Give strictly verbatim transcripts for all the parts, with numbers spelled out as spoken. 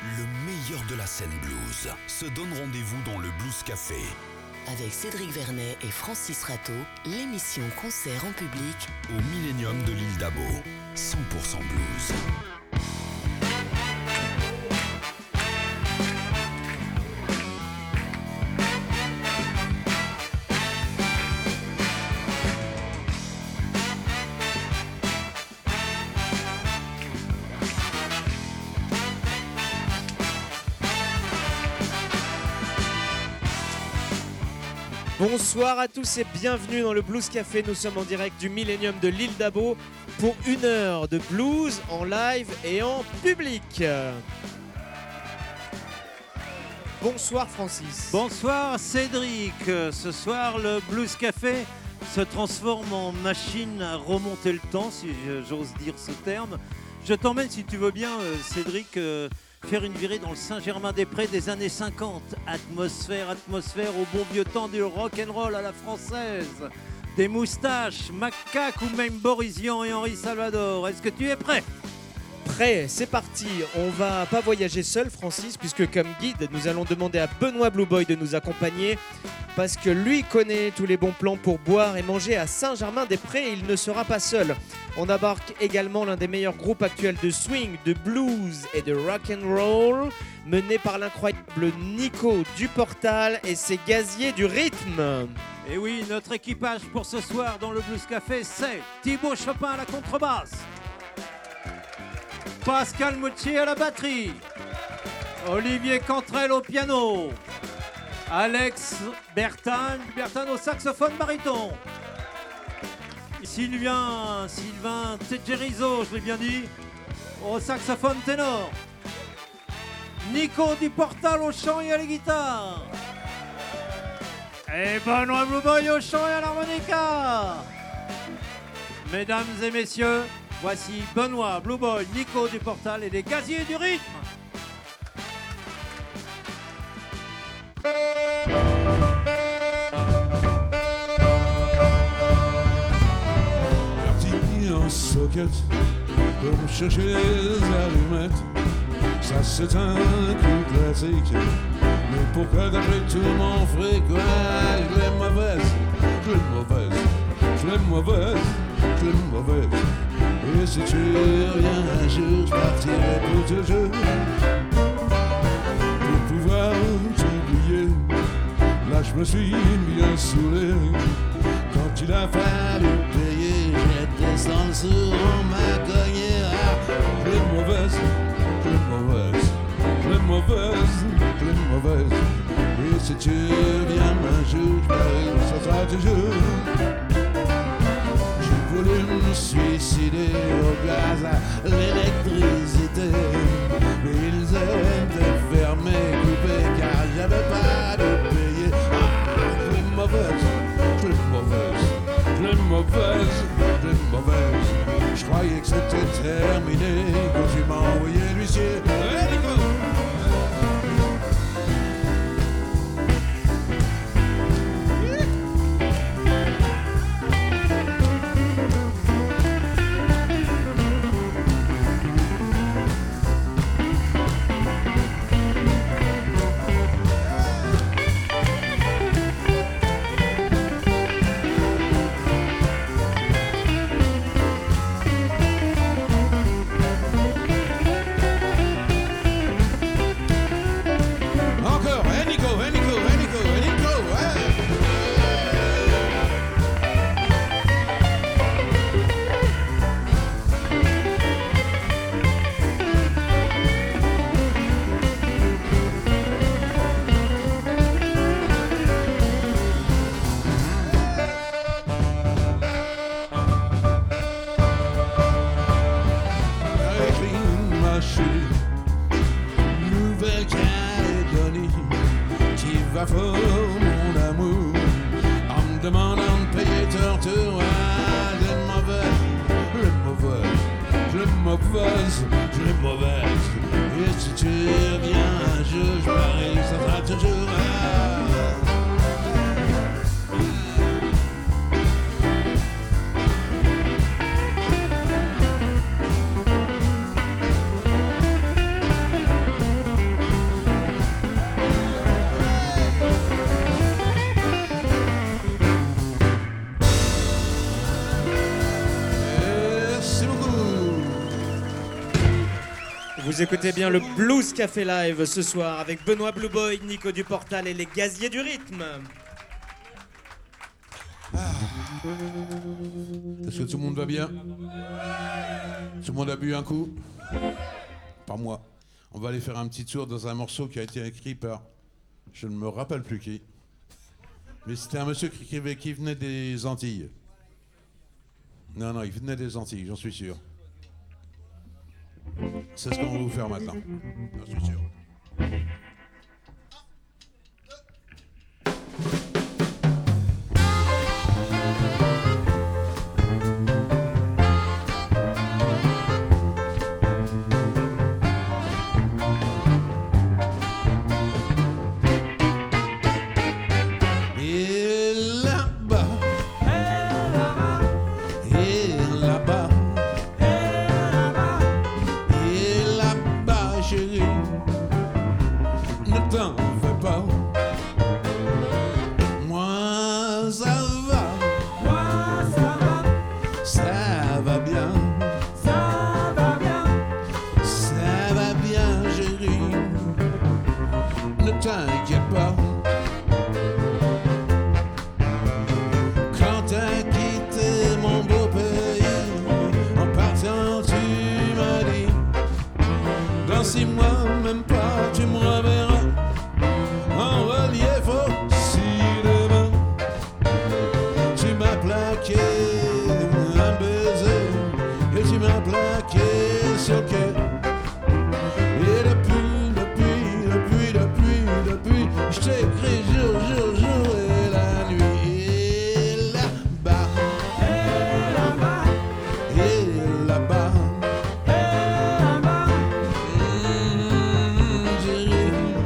Le meilleur de la scène blues se donne rendez-vous dans le Blues Café. Avec Cédric Vernet et Francis Rateau, l'émission concert en public au Millennium de l'île d'Abo. cent pour cent blues. Bonsoir à tous et bienvenue dans le Blues Café. Nous sommes en direct du Millennium de l'île d'Abo pour une heure de blues en live et en public. Bonsoir Francis. Bonsoir Cédric. Ce soir, le Blues Café se transforme en machine à remonter le temps, si j'ose dire ce terme. Je t'emmène, si tu veux bien, Cédric, faire une virée dans le Saint-Germain-des-Prés des années cinquante. Atmosphère, atmosphère au bon vieux temps du rock'n'roll à la française. Des moustaches, macaques ou même Boris Vian et Henri Salvador. Est-ce que tu es prêt ? Prêt, c'est parti. On va pas voyager seul, Francis, puisque comme guide, nous allons demander à Benoît Blue Boy de nous accompagner, parce que lui connaît tous les bons plans pour boire et manger à Saint-Germain-des-Prés et il ne sera pas seul. On embarque également l'un des meilleurs groupes actuels de swing, de blues et de rock'n'roll, mené par l'incroyable Nico Duportal et ses gaziers du rythme. Et oui, notre équipage pour ce soir dans le Blues Café, c'est Thibaut Chopin à la contrebasse, Pascal Moutier à la batterie, Olivier Cantrell au piano, Alex Bertan, Bertan au saxophone baryton, Sylvain, Sylvain Tegerizo, je l'ai bien dit, au saxophone ténor, Nico Duportal au chant et à la guitare, et Benoît Blue Boy au chant et à l'harmonica. Mesdames et messieurs, voici Benoît Blue Boy, Nico Duportal et les gaziers du rythme. En socket pour me chercher les allumettes, ça c'est un coup classique. Mais pourquoi d'après tout mon fric, ouais, je l'aime mauvaise, je l'aime mauvaise, je l'aime mauvaise, je l'aime mauvaise. Et si tu reviens un jour, je partirai pour toujours, pour pouvoir t'oublier. Là je me suis bien saoulé quand il a fallu payer. J'étais sans le sou, on m'a cogné. Ah, je l'aime mauvaise, je l'aime mauvaise, je l'aime mauvaise, je l'aime mauvaise. Et si tu viens un jour, je parie, ça sera toujours. J'ai voulu me suicider au gaz, à l'électricité, mais ils étaient fermés, coupés, car j'avais pas de payer. Ah, je l'aime mauvaise, je l'aime mauvaise, je l'aime mauvaise, je l'aime mauvaise. Je croyais que c'était terminé quand tu m'as envoyé l'huissier. Hey, Nico! Vous écoutez bien le Blues Café Live ce soir avec Benoît Blue Boy, Nico Duportal et les Gaziers du Rythme. Est-ce que tout le monde va bien? Tout le monde a bu un coup? Pas moi. On va aller faire un petit tour dans un morceau qui a été écrit par... Je ne me rappelle plus qui. Mais c'était un monsieur qui, écrivait, qui venait des Antilles. Non, non, il venait des Antilles, j'en suis sûr. C'est ce qu'on va vous faire maintenant. J'en suis sûr. Là-bas, et là-bas, mmh, j'ai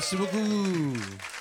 Merci beaucoup.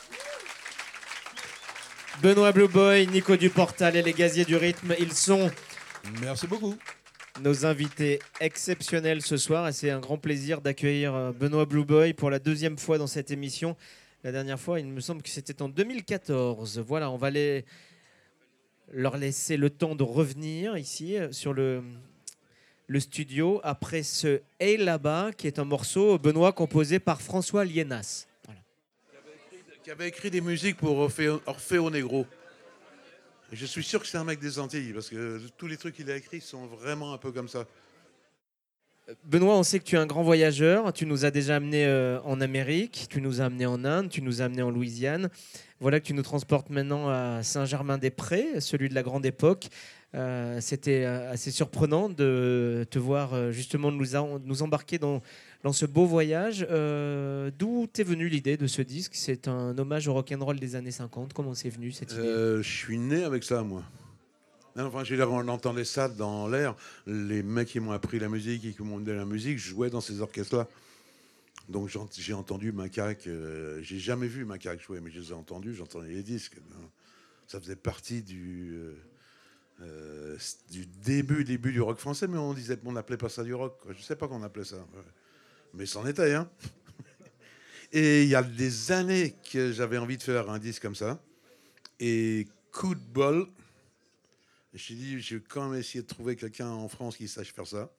Benoît Blue Boy, Nico Duportal et les Gaziers du Rythme, ils sont Merci beaucoup. nos invités exceptionnels ce soir et c'est un grand plaisir d'accueillir Benoît Blue Boy pour la deuxième fois dans cette émission. La dernière fois, il me semble que c'était en deux mille quatorze. Voilà, on va les... leur laisser le temps de revenir ici sur le, le studio après ce « Hey là-bas » qui est un morceau, Benoît, composé par François Liénas. Voilà. Qui avait écrit des musiques pour Orfeo, Orfeo Negro. Et je suis sûr que c'est un mec des Antilles, parce que tous les trucs qu'il a écrits sont vraiment un peu comme ça. Benoît, on sait que tu es un grand voyageur. Tu nous as déjà amenés euh, en Amérique, tu nous as amenés en Inde, tu nous as amenés en Louisiane. Voilà que tu nous transportes maintenant à Saint-Germain-des-Prés, celui de la grande époque. Euh, C'était assez surprenant de te voir euh, justement nous, a, nous embarquer dans, dans ce beau voyage. Euh, D'où t'es venue l'idée de ce disque? C'est un hommage au rock'n'roll des années cinquante. Comment c'est venu cette idée? euh, Je suis né avec ça, moi. Non, enfin, je veux dire, on entendait ça dans l'air. Les mecs qui m'ont appris la musique et qui m'ont donné la musique jouaient dans ces orchestres-là. Donc j'ai entendu Macaque. Euh, j'ai jamais vu Macaque jouer, mais je les ai entendus, j'entendais les disques. Ça faisait partie du, euh, euh, du début, début du rock français, mais on disait, on n'appelait pas ça du rock, quoi. Je sais pas qu'on appelait ça. Ouais. Mais c'en était, hein. Et il y a des années que j'avais envie de faire un disque comme ça. Et coup de bol, je me suis dit, je vais quand même essayer de trouver quelqu'un en France qui sache faire ça.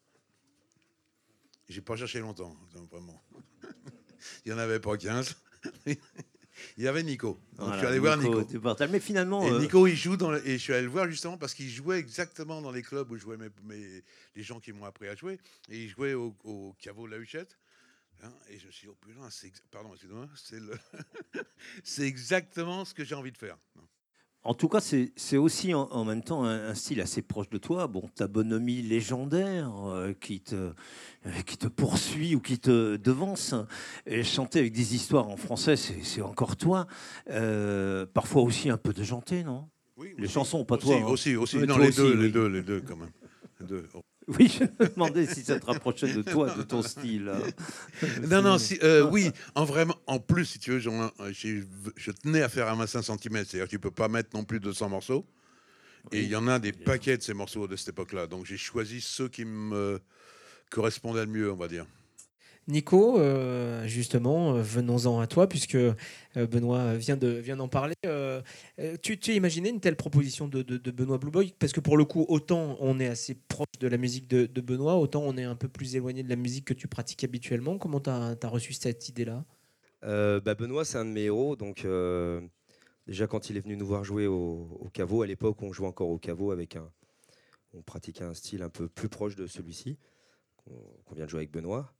J'ai pas cherché longtemps, vraiment. Il n'y en avait pas quinze. Il y avait Nico. Donc voilà, je suis allé voir Nico. Nico. Mais finalement, et euh... Nico, il joue dans le... et je suis allé le voir justement parce qu'il jouait exactement dans les clubs où jouaient mes... Mes... les gens qui m'ont appris à jouer. Et il jouait au, au caveau de la Huchette. Hein, et je me suis dit, oh putain, c'est pardon, excusez-moi, c'est le... c'est exactement ce que j'ai envie de faire. En tout cas, c'est aussi en, en même temps un, un style assez proche de toi. Bon, ta bonhomie légendaire euh, qui, te, euh, qui te poursuit ou qui te devance. Et chanter avec des histoires en français, c'est encore toi. Euh, parfois aussi un peu de janté, non? Oui, les aussi, chansons, pas aussi, toi. Hein. Aussi, aussi. Ouais, non, toi les, aussi, deux, oui. les deux, les deux, quand même. Les deux. Oh. Oui, je me demandais si ça te rapprochait de toi, de ton style. Non, non, si, euh, oui, en, vraiment, en plus, si tu veux, je, je tenais à faire un cinq centimètres, c'est-à-dire que tu ne peux pas mettre non plus deux cents morceaux. Oui. Et il y en a des paquets de ces morceaux de cette époque-là. Donc j'ai choisi ceux qui me correspondaient le mieux, on va dire. Nico, euh, justement, euh, venons-en à toi, puisque euh, Benoît vient de vient d'en parler. Euh, tu, tu as imaginé une telle proposition de, de, de Benoît Blue Boy? Parce que pour le coup, autant on est assez proche de la musique de, de Benoît, autant on est un peu plus éloigné de la musique que tu pratiques habituellement. Comment tu as, as reçu cette idée-là? euh, bah Benoît, c'est un de mes héros. Donc, euh, déjà, quand il est venu nous voir jouer au, au caveau, à l'époque, on jouait encore au caveau avec un... On pratiquait un style un peu plus proche de celui-ci, qu'on qu'on vient de jouer avec Benoît.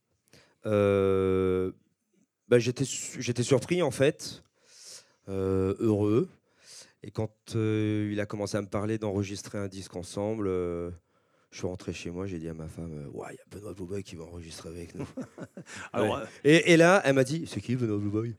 Euh, bah, j'étais j'étais surpris en fait, euh, heureux, et quand euh, il a commencé à me parler d'enregistrer un disque ensemble, euh, je suis rentré chez moi, j'ai dit à ma femme, ouais, il y a Benoît Blue Boy qui va enregistrer avec nous. Alors, ouais. et, et là elle m'a dit, c'est qui Benoît Blue Boy?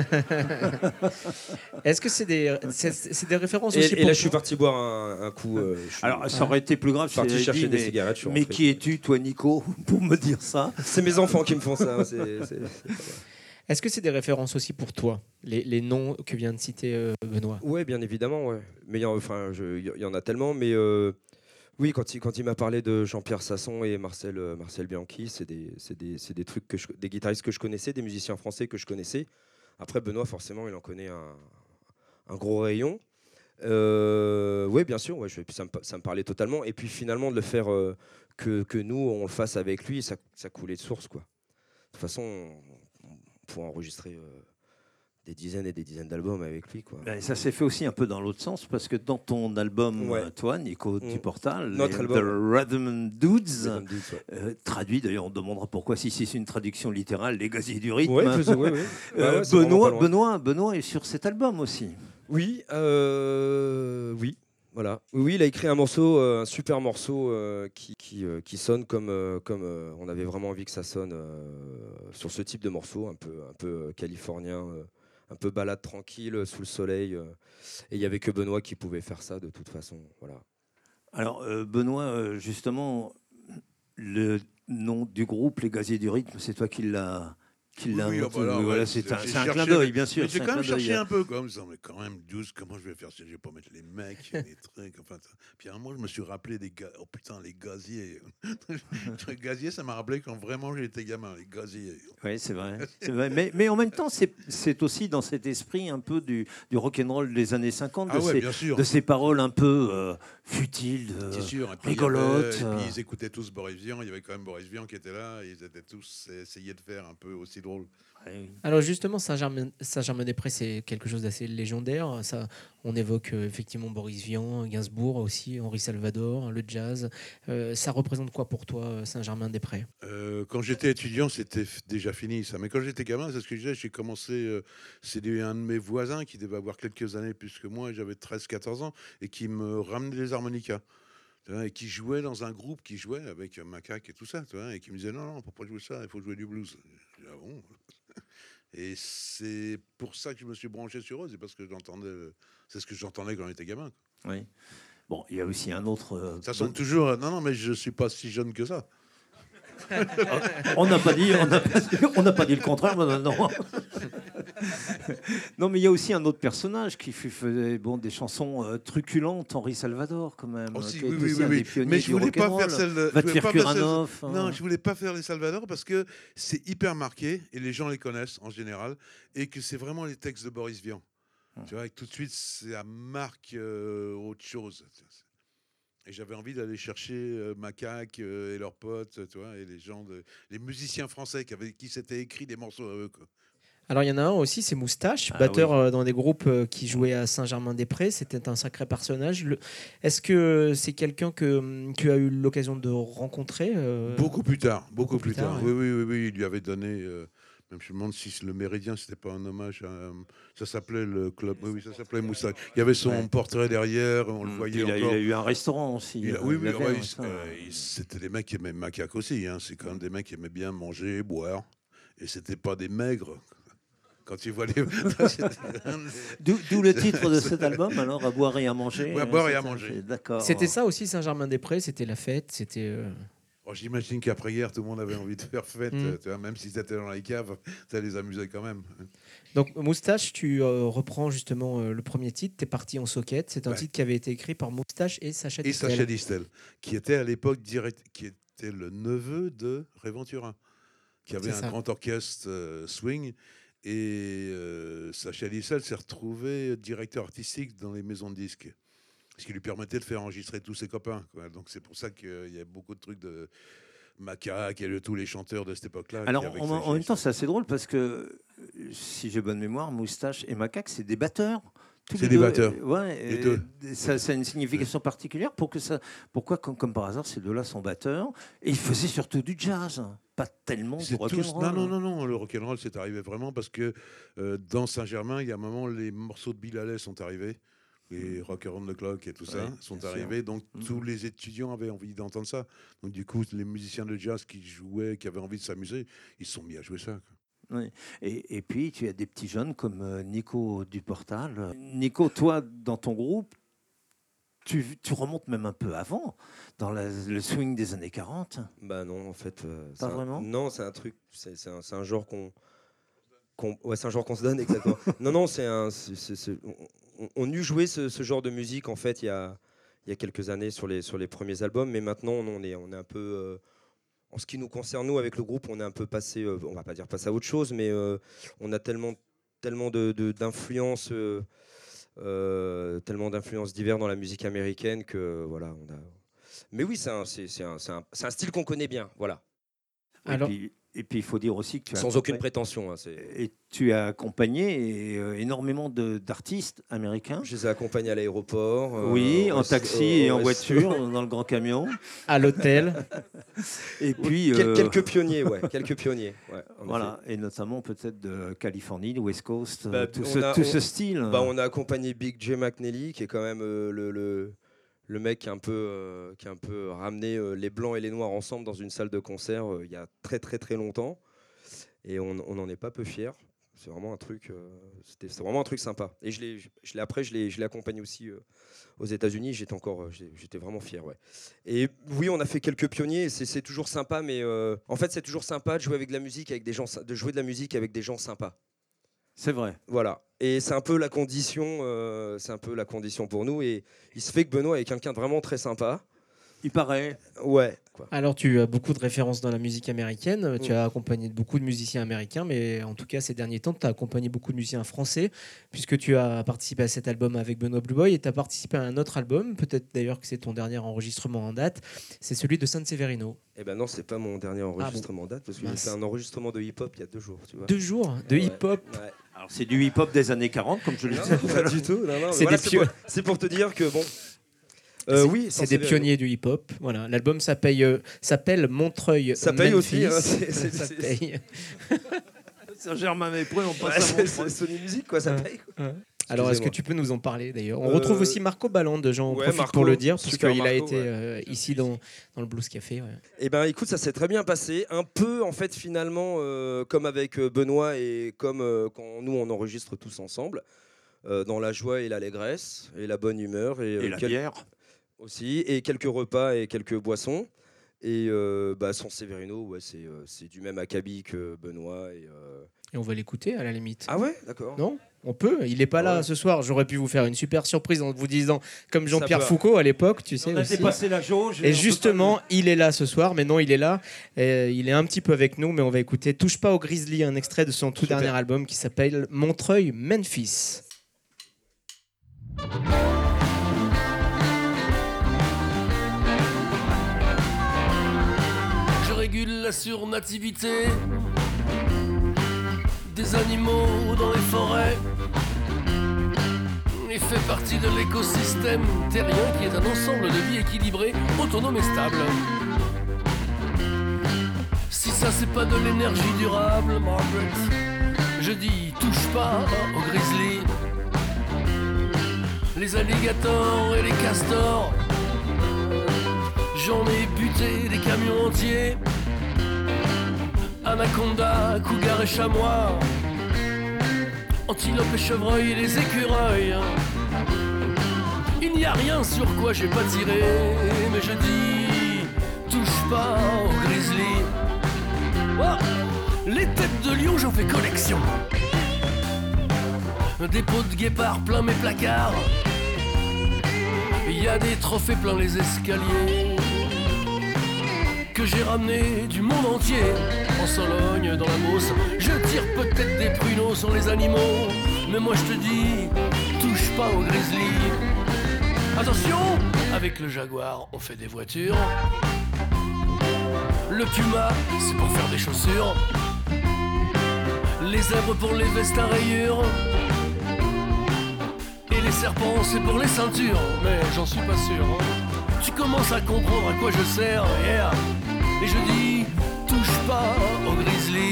Est-ce que c'est des, c'est des références et, aussi et pour là je suis parti boire un, un coup. Euh, je suis Alors ça aurait été plus grave. Je suis parti chercher dit, des mais, cigarettes. Mais qui es-tu, toi, Nico, pour me dire ça? C'est mes enfants qui me font ça. Est-ce que c'est des références aussi pour toi, les, les noms que vient de citer euh, Benoît? Ouais, bien évidemment. Ouais. Mais il y, enfin, je, y en a tellement. Mais euh, oui, quand il, quand il m'a parlé de Jean-Pierre Sasson et Marcel, euh, Marcel Bianchi, c'est des, des, des trucs que je, des guitaristes que je connaissais, des musiciens français que je connaissais. Après, Benoît, forcément, il en connaît un, un gros rayon. Euh, oui, bien sûr, ouais, je, ça, me, ça me parlait totalement. Et puis finalement, de le faire euh, que, que nous, on le fasse avec lui, ça, ça coulait de source, quoi. De toute façon, on, on pourrait enregistrer euh, des dizaines et des dizaines d'albums avec lui, quoi. Ben, ça s'est fait aussi un peu dans l'autre sens, parce que dans ton album, ouais. toi, Nico mmh. Duportal, Notre les, album. The Rhythm Dudes, Rhythm Dudes ouais. euh, traduit, d'ailleurs, on demandera pourquoi, si c'est une traduction littérale, les gaziers du rythme. Ouais, oui, oui. euh, bah ouais, Benoît, Benoît, Benoît est sur cet album aussi. Oui, euh, oui. Voilà. Oui, il a écrit un morceau, euh, un super morceau euh, qui, qui, euh, qui sonne comme, euh, comme euh, on avait vraiment envie que ça sonne euh, sur ce type de morceau, un peu, un peu californien, euh, un peu balade tranquille sous le soleil. Euh, et il n'y avait que Benoît qui pouvait faire ça de toute façon. Voilà. Alors, euh, Benoît, justement, le nom du groupe, Les Gaziers du Rythme, c'est toi qui l'as qui l'a Oui, inventé. ah bah là, Oui, voilà, ouais, c'est un, j'ai c'est un clin cherché, d'œil, mais- bien sûr. Mais j'ai c'est un quand même clin d'œil. cherché un peu, quoi, en me disant, mais quand même, douze, comment je vais faire ça? Je vais pas mettre les mecs, les trucs, enfin. ça. Puis à un moment, je me suis rappelé des gars, oh putain, les gaziers. Les gaziers, ça m'a rappelé quand vraiment j'étais gamin, les gaziers. Oui, c'est vrai. c'est vrai. Mais, mais en même temps, c'est c'est aussi dans cet esprit un peu du, du rock'n'roll des années cinquante, de, Ah ouais, ces, bien sûr. de ces paroles un peu euh, futiles, de- C'est sûr. Et puis, il y rigolotes. avait- et euh. puis ils écoutaient tous Boris Vian. Il y avait quand même Boris Vian qui était là. Et ils étaient tous essayés de faire un peu aussi drôle. Ouais, oui. Alors justement, Saint-Germain- Saint-Germain-des-Prés, c'est quelque chose d'assez légendaire. Ça, on évoque euh, effectivement Boris Vian, Gainsbourg aussi, Henri Salvador, le jazz. Euh, ça représente quoi pour toi, euh, Saint-Germain-des-Prés? Euh, quand j'étais étudiant, c'était f- déjà fini ça. Mais quand j'étais gamin, c'est ce que je disais, j'ai commencé. euh, c'est des- un de mes voisins qui devait avoir quelques années plus que moi. J'avais treize quatorze ans et qui me ramenait les harmonicas. Tu vois, et qui jouait dans un groupe qui jouait avec Macaque et tout ça. Tu vois, et qui me disait non, non, faut pas jouer ça, il faut jouer du blues. Je dis, ah bon. Et c'est pour ça que je me suis branché sur eux, c'est parce que j'entendais, c'est ce que j'entendais quand j'étais gamin. Oui. Bon, il y a aussi un autre. euh, Ça sonne bon- toujours. Non, non, mais je suis pas si jeune que ça. On n'a pas dit, on n'a pas, on n'a pas dit le contraire, mais non. Non, mais il y a aussi un autre personnage qui fut- faisait bon des chansons euh, truculentes, Henri Salvador quand même. Aussi, qui oui, est oui, aussi oui, un oui. des pionniers Mais je du voulais pas rock'n'roll. faire celle. de- Va je te voulais faire pas faire celle- Kuranov. hein. Non, je voulais pas faire les Salvador parce que c'est hyper marqué et les gens les connaissent en général et que c'est vraiment les textes de Boris Vian. Hum. Tu vois, et que tout de suite, ça marque euh, autre chose. Et j'avais envie d'aller chercher euh, Macaque euh, et leurs potes, tu vois, et les gens, de, les musiciens français qui, avaient, qui s'étaient écrit des morceaux à eux. Quoi. Alors il y en a un aussi, c'est Moustache, Ah batteur oui. euh, dans des groupes euh, qui jouaient à Saint-Germain-des-Prés. C'était un sacré personnage. Le- Est-ce que c'est quelqu'un que hum, tu as eu l'occasion de rencontrer euh, Beaucoup plus tard, beaucoup, beaucoup plus, plus tard. tard, Oui, oui, oui, oui, il lui avait donné. euh, même je me demande si le Méridien, c'était pas un hommage. À, euh, ça s'appelait le club. Oui, oui, ça s'appelait Moustache. Il y avait son Ouais. portrait derrière, on le Hum, voyait il, a, il encore. a eu un restaurant aussi. Il a- euh, oui, il oui, avait, ouais, hein, il- ça. euh, il- c'était des mecs qui aimaient Macaque aussi. Hein. C'est quand même des mecs qui aimaient bien manger, boire. Et c'était pas des maigres. Quand tu vois les. D'où d'où le titre de cet album, alors, à boire et à manger. Ouais, à euh, boire et à c'est- manger. c'est- D'accord. C'était ça aussi, Saint-Germain-des-Prés, c'était la fête, c'était... euh, Oh, j'imagine qu'après-hier, tout le monde avait envie de faire fête. Mm. euh, tu vois, même s'ils étaient dans les caves, ça les amusait quand même. Donc Moustache, tu euh, reprends justement euh, le premier titre, T'es parti en soquette. C'est un Ouais. titre qui avait été écrit par Moustache et Sacha Et Distel. Sacha Distel, qui était à l'époque direct, qui était le neveu de Ray Ventura, qui avait C'est un ça. grand orchestre euh, swing. Et euh, Sacha Distel s'est retrouvé directeur artistique dans les maisons de disques, ce qui lui permettait de faire enregistrer tous ses copains. Quoi. Donc c'est pour ça qu'il y a beaucoup de trucs de Macaque et de tous les chanteurs de cette époque-là. Alors, qui avaient en, Sacha en même temps, Distel. c'est assez drôle parce que, euh, si j'ai bonne mémoire, Moustache et Macaque, c'est des batteurs. Tous C'est les des deux. batteurs. Euh, Ouais, Les et deux. Ça, ça a une signification particulière. Pour que ça, pourquoi, comme, comme par hasard, ces deux-là sont batteurs et ils faisaient surtout du jazz, pas tellement du C'est tous- rock'n'roll. Non, non, non, non, le rock'n'roll, c'est arrivé vraiment parce que euh, dans Saint-Germain, il y a un moment, les morceaux de Bill Haley sont arrivés. Les Rock Around the Clock et tout ça Ouais, sont bien arrivés. Donc, Mhm. tous les étudiants avaient envie d'entendre ça. Donc, du coup, les musiciens de jazz qui jouaient, qui avaient envie de s'amuser, ils se sont mis à jouer ça. quoi. Et, et puis, tu as des petits jeunes comme euh, Nico Duportal. Nico, toi, dans ton groupe, tu, tu remontes même un peu avant, dans la- le swing des années quarante. Bah non, en fait. euh, c'est Pas un- vraiment Non, c'est un truc. C'est c'est un, c'est un genre qu'on. qu'on- Ouais, c'est un genre qu'on se donne, exactement. non, non, c'est un. c'est- c'est- c'est- on, on- on eut joué ce, ce genre de musique, en fait, il y a, il y a quelques années sur les, sur les premiers albums, mais maintenant, on est, on est un peu. euh, en ce qui nous concerne, nous, avec le groupe, on est un peu passé. euh, on va pas dire passé à autre chose, mais euh, on a tellement, tellement de, de- d'influences. euh, euh, tellement d'influences diverses dans la musique américaine que voilà, on a. Mais oui, c'est un, c'est, c'est un, c'est un, c'est un style qu'on connaît bien, voilà, Alors- Et puis, et puis, il faut dire aussi que tu as sans aucune accompagné- prétention. hein, c'est... Et tu as accompagné et, euh, énormément de- d'artistes américains. Je les ai accompagnés à l'aéroport. euh, Oui, en au- taxi au- et en au- voiture, dans le grand camion. À l'hôtel. Et puis, Quel- euh, Quelques pionniers, ouais, quelques pionniers. Ouais, en voilà, et notamment peut-être de Californie, de West Coast, Bah, euh, tout, on ce, a- tout on- ce style. effet. Bah, on a accompagné Big J McNally, qui est quand même euh, le, le, le mec qui a un peu, euh, qui a un peu ramené euh, les blancs et les noirs ensemble dans une salle de concert euh, il y a très très très longtemps. Et on n'en est pas peu fiers. C'est vraiment un truc, euh, c'était, c'est vraiment un truc sympa. Et je l'ai, je, je l'ai après, je l'ai, je l'ai accompagné aussi euh, aux États-Unis. J'étais encore, euh, j'étais, j'étais vraiment fier, ouais. Et oui, on a fait quelques pionniers. Et c'est, c'est toujours sympa, mais euh, en fait, c'est toujours sympa de jouer avec de la musique, avec des gens, de jouer de la musique avec des gens sympas. C'est vrai. Voilà. Et c'est un peu la condition, euh, c'est un peu la condition pour nous. Et il se fait que Benoît est quelqu'un de vraiment très sympa. Il paraît. Ouais. Quoi. Alors, tu as beaucoup de références dans la musique américaine. Mmh. Tu as accompagné beaucoup de musiciens américains, mais en tout cas, ces derniers temps, tu as accompagné beaucoup de musiciens français, puisque tu as participé à cet album avec Benoît Blue Boy et tu as participé à un autre album, peut-être d'ailleurs que c'est ton dernier enregistrement en date, c'est celui de San Severino. Eh ben non, c'est pas mon dernier enregistrement en ah bon. date, parce que j'ai fait un enregistrement de hip-hop il y a deux jours. Tu vois. Deux jours de ouais, hip-hop ouais. Alors, c'est du hip-hop des années quarante, comme je le disais. Pas du tout. Non, non, c'est, voilà, des c'est, pio- pour, c'est pour te dire que bon. Euh, c'est, oui, c'est des pionniers du hip-hop. Voilà, l'album s'appelle, euh, s'appelle Montreuil. Ça paye Memphis. aussi. Hein, c'est, c'est, ça c'est, paye. Saint-Germain-Mépris, on passe ouais, à c'est, Montreuil. c'est Sony Music, quoi, ça Ouais. paye. Quoi. Ouais. Alors, est-ce que tu peux nous en parler d'ailleurs? On euh, retrouve aussi Marco Ballande, j'en ouais, profite Marco, pour le dire, puisqu'il a Marco, été ouais. euh, ici dans, dans le Blues Café. Ouais. Eh ben, écoute, ça s'est très bien passé. Un peu, en fait, finalement, euh, comme avec Benoît et comme euh, quand nous, on enregistre tous ensemble, euh, dans la joie et l'allégresse et la bonne humeur. Et, Et euh, la quel... bière aussi, et quelques repas et quelques boissons. Et euh, bah, San Severino, ouais, c'est, euh, c'est du même acabit que Benoît. Et, euh... et on va l'écouter à la limite. Ah ouais, d'accord. Non, on peut. Il n'est pas là ouais. ce soir. J'aurais pu vous faire une super surprise en vous disant, comme Jean-Pierre peut... Foucault à l'époque, tu sais. On a aussi. dépassé la jauge. Et justement, il est là ce soir, mais non, il est là. Et il est un petit peu avec nous, mais on va écouter Touche pas au Grizzly, un extrait de son tout Super. dernier album qui s'appelle Montreuil Memphis. Régule la surnativité des animaux dans les forêts et fait partie de l'écosystème terrien qui est un ensemble de vie équilibré, autonome et stable. Si ça c'est pas de l'énergie durable, Margaret, je dis touche pas au grizzly. Les alligators et les castors, j'en ai buté des camions entiers. Anaconda, cougar et chamois, antilope et chevreuil et les écureuils. Il n'y a rien sur quoi j'ai pas tiré, mais je dis touche pas au grizzly. Oh, les têtes de lion j'en fais collection. Des pots de guépard plein mes placards. Il y a des trophées plein les escaliers que j'ai ramené du monde entier. En Sologne, dans la Beauce, je tire peut-être des pruneaux sur les animaux, mais moi je te dis, touche pas au grizzly. Attention, avec le jaguar, on fait des voitures. Le puma, c'est pour faire des chaussures. Les zèbres pour les vestes à rayures. Et les serpents, c'est pour les ceintures, mais j'en suis pas sûr. Hein. Tu commences à comprendre à quoi je sers, yeah. Et je dis, touche pas au grizzly.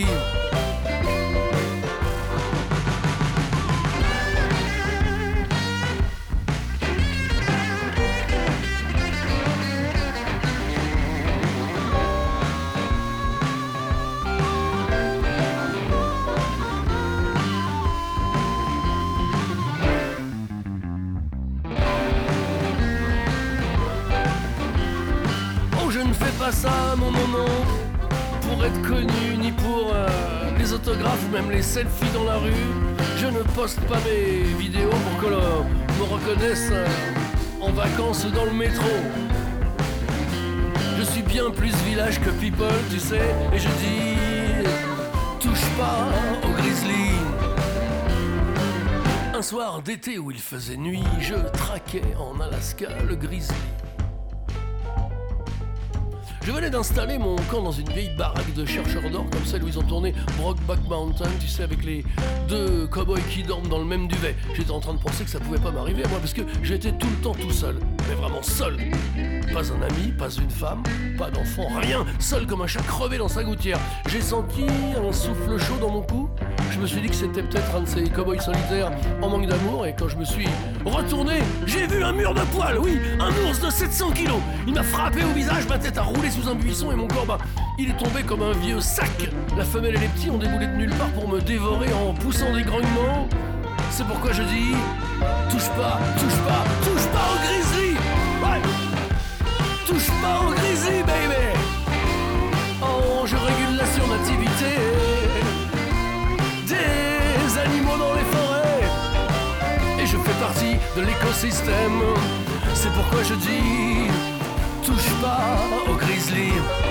Pas ça, non, non, non, pour être connu, ni pour euh, les autographes ou même les selfies dans la rue. Je ne poste pas mes vidéos pour que l'on me reconnaisse euh, en vacances dans le métro. Je suis bien plus village que people, tu sais, et je dis touche pas au grizzly. Un soir d'été où il faisait nuit, je traquais en Alaska le grizzly. Je venais d'installer mon camp dans une vieille baraque de chercheurs d'or comme celle où ils ont tourné Brokeback Mountain, tu sais, avec les deux cow-boys qui dorment dans le même duvet. J'étais en train de penser que ça pouvait pas m'arriver à moi parce que j'étais tout le temps tout seul, mais vraiment seul. Pas un ami, pas une femme, pas d'enfant, rien. Seul comme un chat crevé dans sa gouttière. J'ai senti un souffle chaud dans mon cou. je me suis dit que c'était peut-être un de ces cow-boys solitaires en manque d'amour. Et quand je me suis retourné, j'ai vu un mur de poils, oui, un ours de sept cents kilos. Il m'a frappé au visage, ma tête a roulé sous un buisson et mon corps, bah, il est tombé comme un vieux sac. La femelle et les petits ont déboulé de nulle part pour me dévorer en poussant des grognements. C'est pourquoi je dis, touche pas, touche pas, touche pas au grizzly. Ouais. Touche pas au grizzly, baby. Oh, je régule la surnativité des animaux dans les forêts. Et je fais partie de l'écosystème. C'est pourquoi je dis, touche pas au grizzly.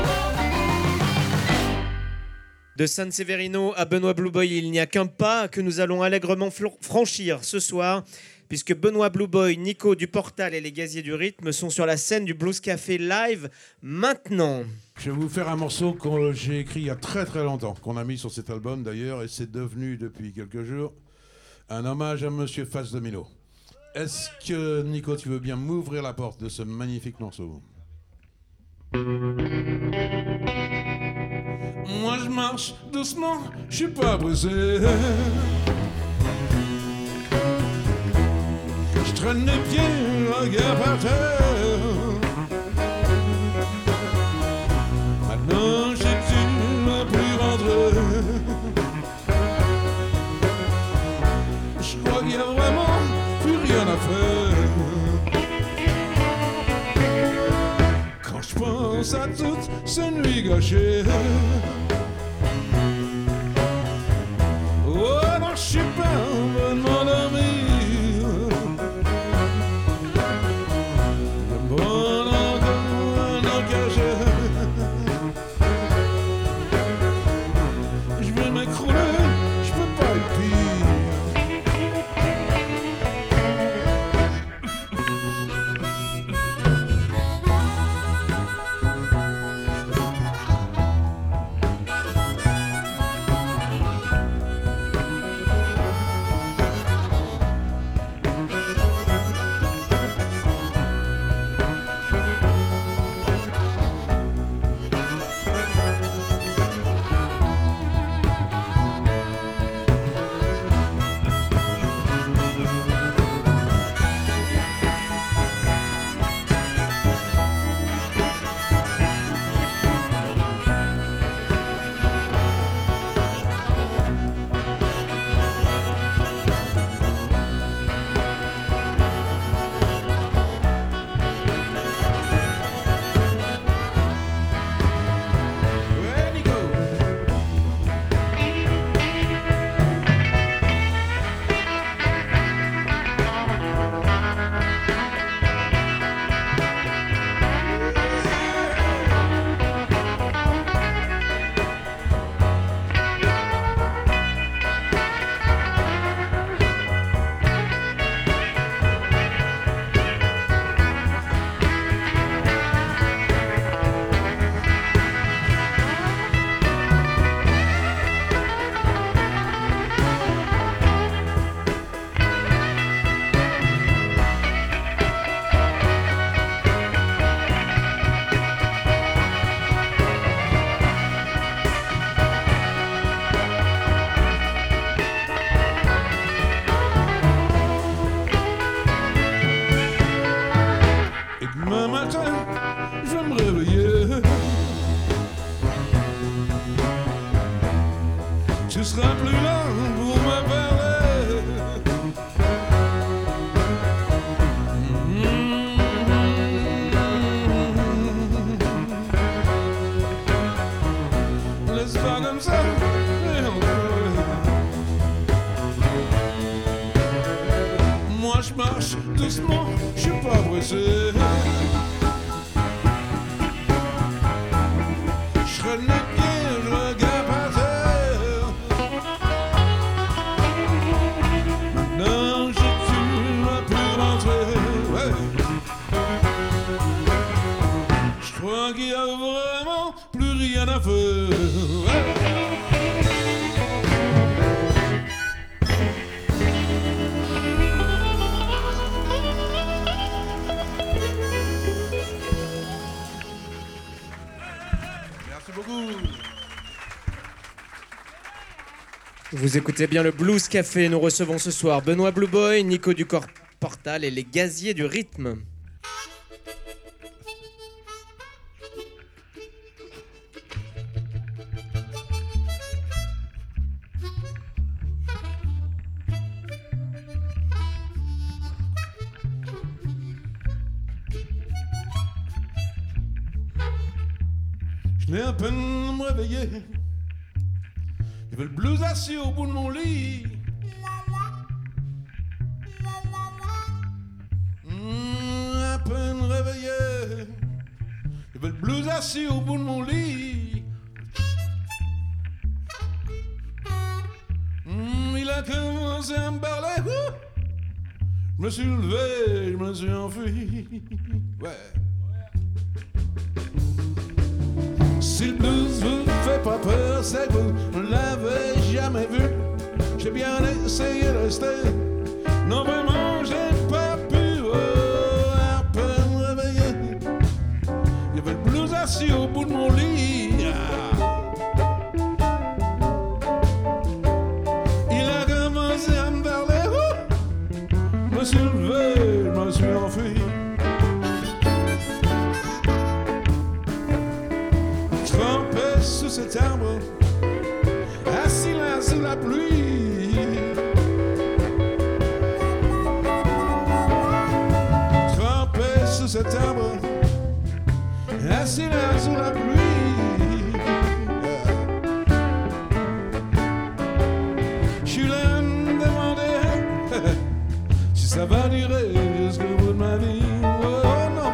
De San Severino à Benoît Blue Boy, il n'y a qu'un pas que nous allons allègrement franchir ce soir, puisque Benoît Blue Boy, Nico du Portal et les Gaziers du Rythme sont sur la scène du Blues Café live maintenant. Je vais vous faire un morceau que j'ai écrit il y a très très longtemps, qu'on a mis sur cet album d'ailleurs, et c'est devenu depuis quelques jours un hommage à Monsieur Fats Domino. Est-ce que, Nico, tu veux bien m'ouvrir la porte de ce magnifique morceau ? Moi je marche doucement, je suis pas pressé. Je traîne les pieds, le regard par terre. Maintenant je sais que tu ne vas plus rentrer. Je crois qu'il n'y a vraiment plus rien à faire. Quand je pense à toutes ces nuits gâchées. Oh non, je suis pas en de m'endormir. Le bon encore un caché. Je vais m'écrouler, je peux pas être pire. seras plus là pour me parler. Mmh. Laisse pas comme ça, et on peut. Moi je marche doucement, je suis pas pressé. Je traîne les pieds, je regarde par terre. Maintenant je ne vas plus rentrer. Ouais. Je crois qu'il n'y a vraiment plus rien à faire. Ouais. Vous écoutez bien le Blues Café. Nous recevons ce soir Benoît Blue Boy, Nico du Corps Portal et les Gaziers du Rythme. Je n'ai à peine me réveiller. Il y avait le blues assis au bout de mon lit. Mmh, à peine réveillé. Il y avait le blues assis au bout de mon lit. Mmh, il a commencé à me parler. Ouh, je me suis levé, je me suis enfui. Ouais. Si le blues vous fait pas peur, c'est que vous ne l'avez jamais vu. J'ai bien essayé de rester. Non, vraiment, j'ai pas pu. Oh, à peine réveillé. Il y avait le blues assis au bout de mon lit. Ah. Il a commencé à me parler. Oh, je me suis levé, je me suis enfui. Sous cet arbre, assis là sous la pluie, trempé sous cet arbre, assis là sous la pluie. Je suis là à me demander si ça va durer jusqu'au bout de ma vie. Oh non.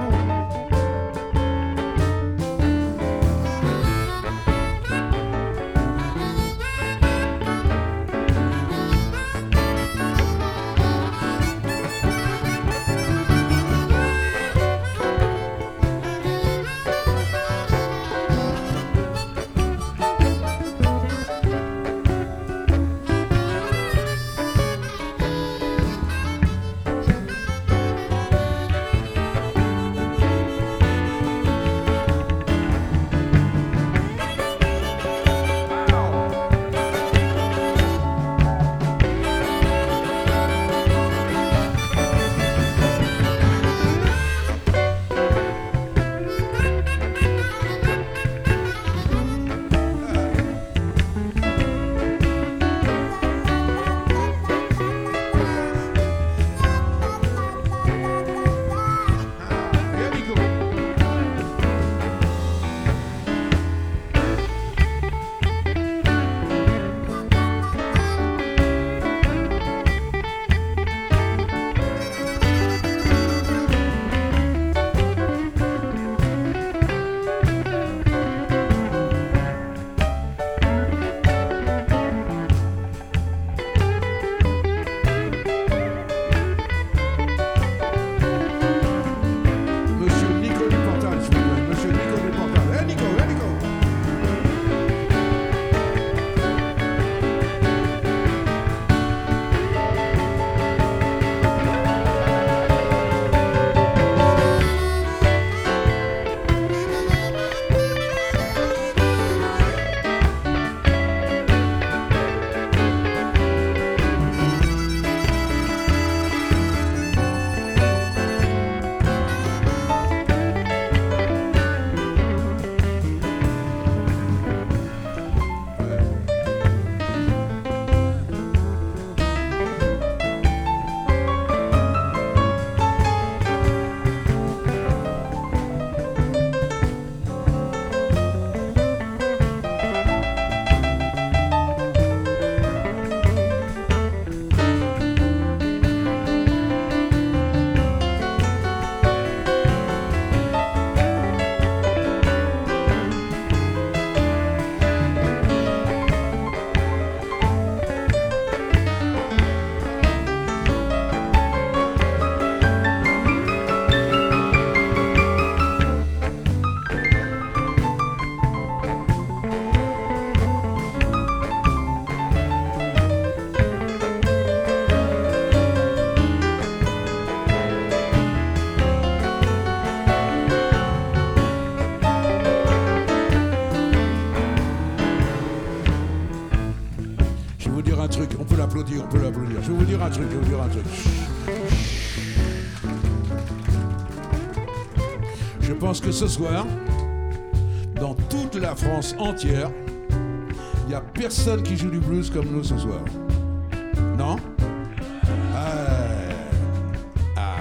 Je pense que ce soir, dans toute la France entière, il n'y a personne qui joue du blues comme nous ce soir. Non? Euh... Ah.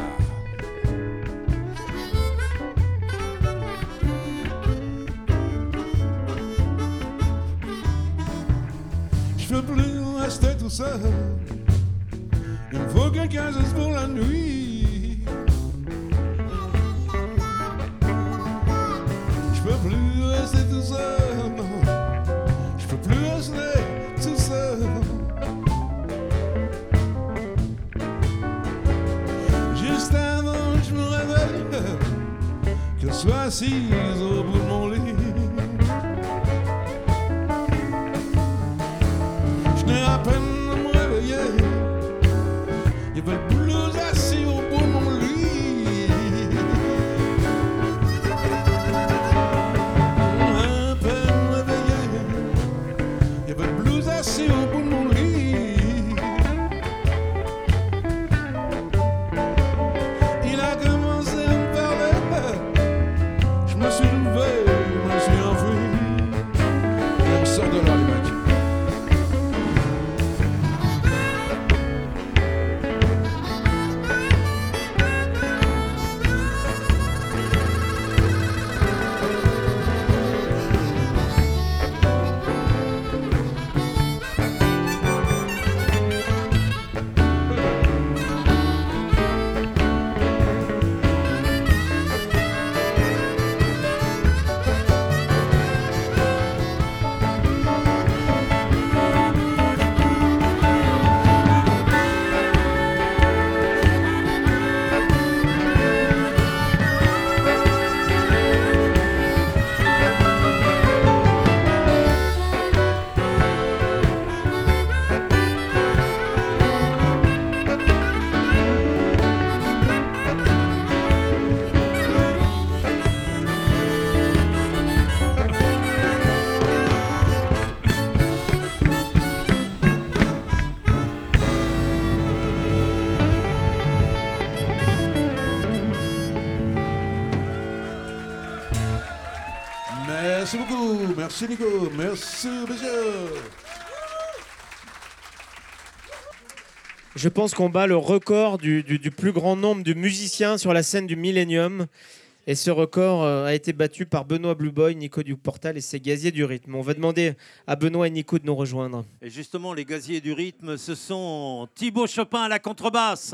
Je peux plus rester tout seul. Il me faut quelqu'un juste pour la nuit. Je peux plus rester tout seul. Je peux plus rester tout seul. Juste avant que je me réveille, que je sois assise au bout de mon lit. Je n'ai à peine à me réveiller. Il y avait le blues assis au bout de mon lit. À peine réveillé, il y avait le blues assis au bout de mon lit. Il a commencé à me parler. Je me suis levé, je me suis enfui. Et on sort de là, les mecs. Merci beaucoup, merci Nico, merci monsieur. Je pense qu'on bat le record du, du- du plus grand nombre de musiciens sur la scène du Millennium. Et ce record euh, a été battu par Benoît Blue Boy, Nico du Portal et ses gaziers du rythme. On va demander à Benoît et Nico de nous rejoindre. Et justement, les gaziers du rythme, ce sont Thibaut Chopin à la contrebasse,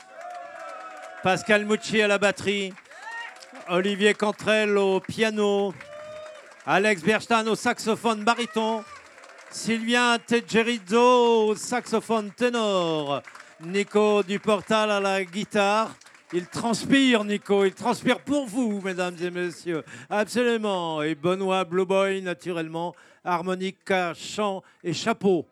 Pascal Mucci à la batterie, Olivier Cantrell au piano, Alex Bernstein au saxophone baryton, Sylvain Tegerizzo au saxophone ténor, Nico du Portal à la guitare. Il transpire, Nico, il transpire pour vous, mesdames et messieurs. Absolument. Et Benoît Blue Boy, naturellement, harmonica, chant et chapeau.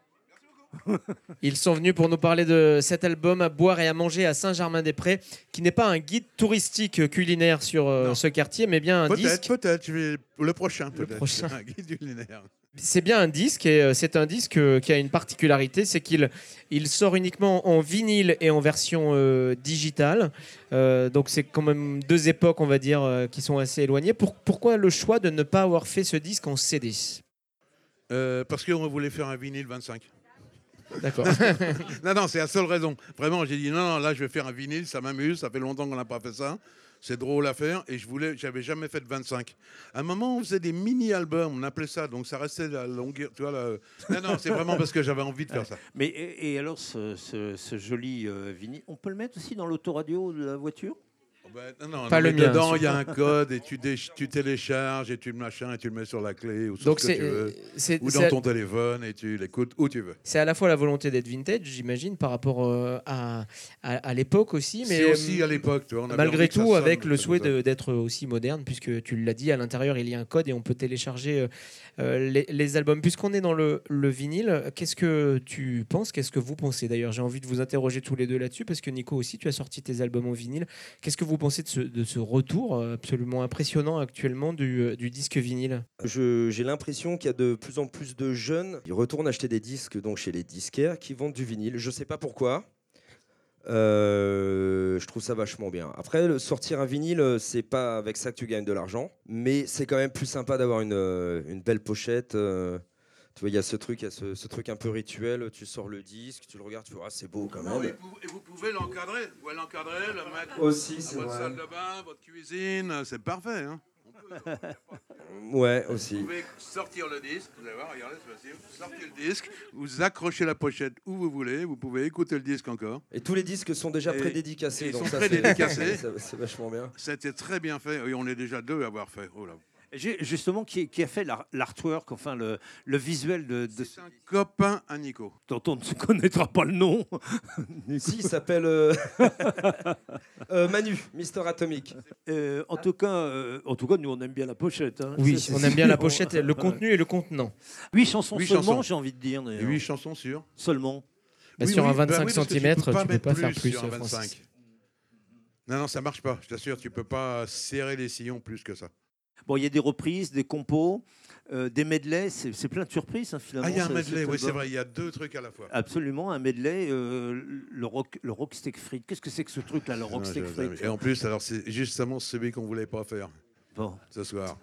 Ils sont venus pour nous parler de cet album à boire et à manger à Saint-Germain-des-Prés, qui n'est pas un guide touristique culinaire sur euh, ce quartier, mais bien un Peut-être, disque. peut-être, je vais le prochain, Le peut-être. prochain. Un guide culinaire. C'est bien un disque et euh, c'est un disque euh, qui a une particularité, c'est qu'il il sort uniquement en vinyle et en version euh, digitale. Euh, donc c'est quand même deux époques, on va dire, euh, qui sont assez éloignées. Pour- pourquoi le choix de ne pas avoir fait ce disque en C D? Euh, parce qu'on voulait faire un vinyle vingt-cinq. D'accord. Non, non, c'est la seule raison. Vraiment, j'ai dit non, non, là, je vais faire un vinyle, ça m'amuse, ça fait longtemps qu'on n'a pas fait ça. C'est drôle à faire et je voulais, j'avais jamais fait de vingt-cinq. À un moment, on faisait des mini-albums, on appelait ça, donc ça restait la longueur, tu vois. La... Non, non, c'est vraiment parce que j'avais envie de faire ça. Mais et, et alors, ce, ce- ce joli euh, vinyle, on peut le mettre aussi dans l'autoradio de la voiture? Ben, non, non, Pas mais le mien, dedans, il y a sûr. un code et tu, dé- tu télécharges et tu le machin et tu le mets sur la clé ou sur Donc ce que c'est tu veux. c'est- Ou c'est- dans ton téléphone et tu l'écoutes où tu veux. c'est à la fois la volonté d'être vintage, j'imagine, par rapport euh, à, à, à l'époque aussi, mais C'est aussi à l'époque, tu vois. on avait malgré envie que ça tout, sonne, avec le ça, souhait tout ça. de- d'être aussi moderne, puisque tu l'as dit, à l'intérieur, il y a un code et on peut télécharger euh, euh, les, les albums. Puisqu'on est dans le, le vinyle, qu'est-ce que tu penses? Qu'est-ce que vous pensez? D'ailleurs, j'ai envie de vous interroger tous les deux là-dessus, parce que Nico aussi, tu as sorti tes albums en vinyle. Qu'est-ce que vous pensez de ce, de ce retour euh, absolument impressionnant actuellement du, euh, du disque vinyle? Je- J'ai l'impression qu'il y a de plus en plus de jeunes qui retournent acheter des disques donc chez les disquaires qui vendent du vinyle. Je sais pas pourquoi. Euh, je trouve ça vachement bien. Après, le, sortir un vinyle, c'est pas avec ça que tu gagnes de l'argent, mais c'est quand même plus sympa d'avoir une, euh, une belle pochette. Euh, tu vois, il y a ce truc, il y a ce, ce truc un peu rituel. Tu sors le disque, tu le regardes, tu vois, ah, c'est beau quand même. Non, et, vous, et vous pouvez l'encadrer. Vous pouvez l'encadrer, le mettre Aussi, c'est dans votre vrai. salle de bain, votre cuisine, c'est parfait. Hein. Ouais, Vous aussi. pouvez sortir le disque, vous allez voir, regardez, c'est facile. Vous sortez le disque, vous accrochez la pochette où vous voulez, vous pouvez écouter le disque encore. Et tous les disques sont déjà Et- prédédicacés. ils donc sont ça, c'est- prédédicacés. ça, C'est vachement bien. C'était très bien fait, et on est déjà deux à avoir fait. Oh là. J'ai- Justement, qui, qui a fait l'ar- l'artwork, enfin le, le visuel de, de C'est un copain à Nico. dont on ne se connaîtra pas le nom. Si, il s'appelle euh, euh, Manu, Mister Atomic. Euh, en tout cas, euh, en tout cas, nous on aime bien la pochette. hein. Oui, C'est- on c'est- aime bien la on- pochette, le contenu et le contenant. Huit chansons Huit seulement, chansons. j'ai envie de dire. Et d'ailleurs. huit chansons sûres. Seulement. Bah, Oui, sur oui, un bah vingt-cinq oui, parce que centimètres, tu pas peux mettre pas faire plus, sur un Francis. vingt-cinq. Non, non, ça marche pas. Je t'assure, tu peux pas serrer les sillons plus que ça. Bon, il y a des reprises, des compos, euh, des medleys, c'est c'est plein de surprises hein, finalement. Ah, il y a un ce- medley, cet oui, c'est album. vrai, il y a deux trucs à la fois. Absolument, un medley, euh, le rock, le rock steak frites. Qu'est-ce que c'est que ce truc-là, le rock Non, steak je- frites Et en plus, alors c'est justement celui qu'on voulait pas faire Bon. ce soir.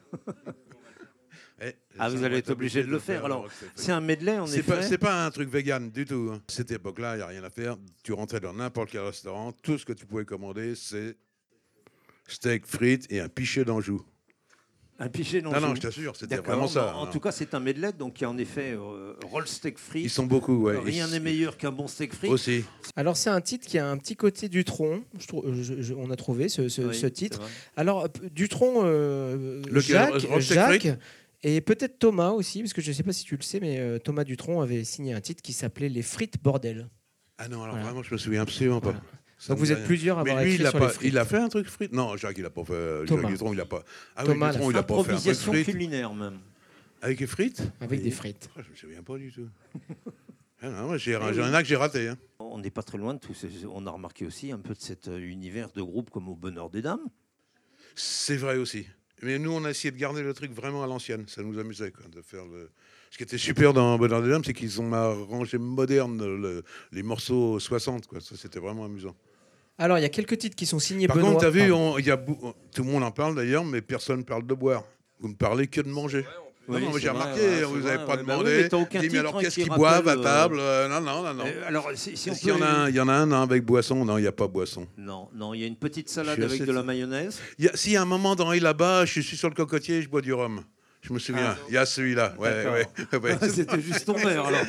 Eh, Ah, vous ça, on allez va être obligé de le faire. le Alors, rock steak frites. c'est un medley en C'est effet. pas, c'est pas un truc vegan du tout. Hein. Cette époque-là, il n'y a rien à faire. Tu rentrais dans n'importe quel restaurant, tout ce que tu pouvais commander, c'est steak, frites et un pichet d'Anjou. Un pichet Non, non, je t'assure, c'était D'accord, vraiment ça. non, En hein. tout cas, c'est un medley, donc il y a en effet euh, roll steak frites. Ils sont beaucoup, ouais. Rien Ils- n'est meilleur qu'un bon steak frites. Aussi. Alors c'est un titre qui a un petit côté Dutronc, je trou- je- je- on a trouvé ce, ce- Oui, ce c'est titre. vrai. Alors p- Dutronc, euh, Lequel, Jacques, Rock Steak Jacques Frites et peut-être Thomas aussi, parce que je ne sais pas si tu le sais, mais euh, Thomas Dutronc avait signé un titre qui s'appelait Les frites bordel. Ah non, alors Voilà. vraiment, je me souviens absolument pas. Voilà. Ça Donc me vous dit êtes rien. plusieurs à avoir Mais lui, écrit il a, sur pas, les frites. il a fait un truc frites Non, Jacques, il a pas fait. Thomas. Jacques Dutronc, il a pas. Ah Thomas oui, Dutronc, il a pas fait un truc Improvisation frites. culinaire même. Avec les frites Avec Oui. des frites. Ah, je me souviens pas du tout. Ah non, moi, j'ai j'ai un acte que j'ai raté. Hein. On n'est pas très loin de tout. ces- On a remarqué aussi un peu de cet euh, univers de groupe comme au Bonheur des Dames. C'est vrai aussi. Mais nous, on a essayé de garder le truc vraiment à l'ancienne. Ça nous amusait quoi, de faire le. Ce qui était super dans Bonheur des Dames, c'est qu'ils ont arrangé moderne le- les morceaux soixante. Quoi. Ça, c'était vraiment amusant. Alors il y a quelques titres qui sont signés Par Benoît. contre, tu as vu, Pardon. on- il y a bou- tout le monde en parle d'ailleurs, mais personne ne parle de boire. Vous ne parlez que de manger. Non, Oui, non, mais c'est j'ai vrai, remarqué, ouais, vous c'est n'avez vrai, pas ouais. Bah demandé. oui, mais t'as aucun Dis, mais alors titre qu'est-ce qui qu'ils boivent à rappelle, euh, table Euh, Non, non, non, non. Euh, alors, si, si on Est-ce qu'il y en peut- a un, il y en a un non, avec boisson Non, il n'y a pas boisson. Non, non, il y a une petite salade Je suis avec assez- de la mayonnaise. Il y a- Si, à un moment dans là-bas, je suis sur le cocotier, je bois du rhum. Je me souviens. Ah. Il y a celui-là. Ouais, D'accord. ouais, ouais. C'était juste ton verre alors.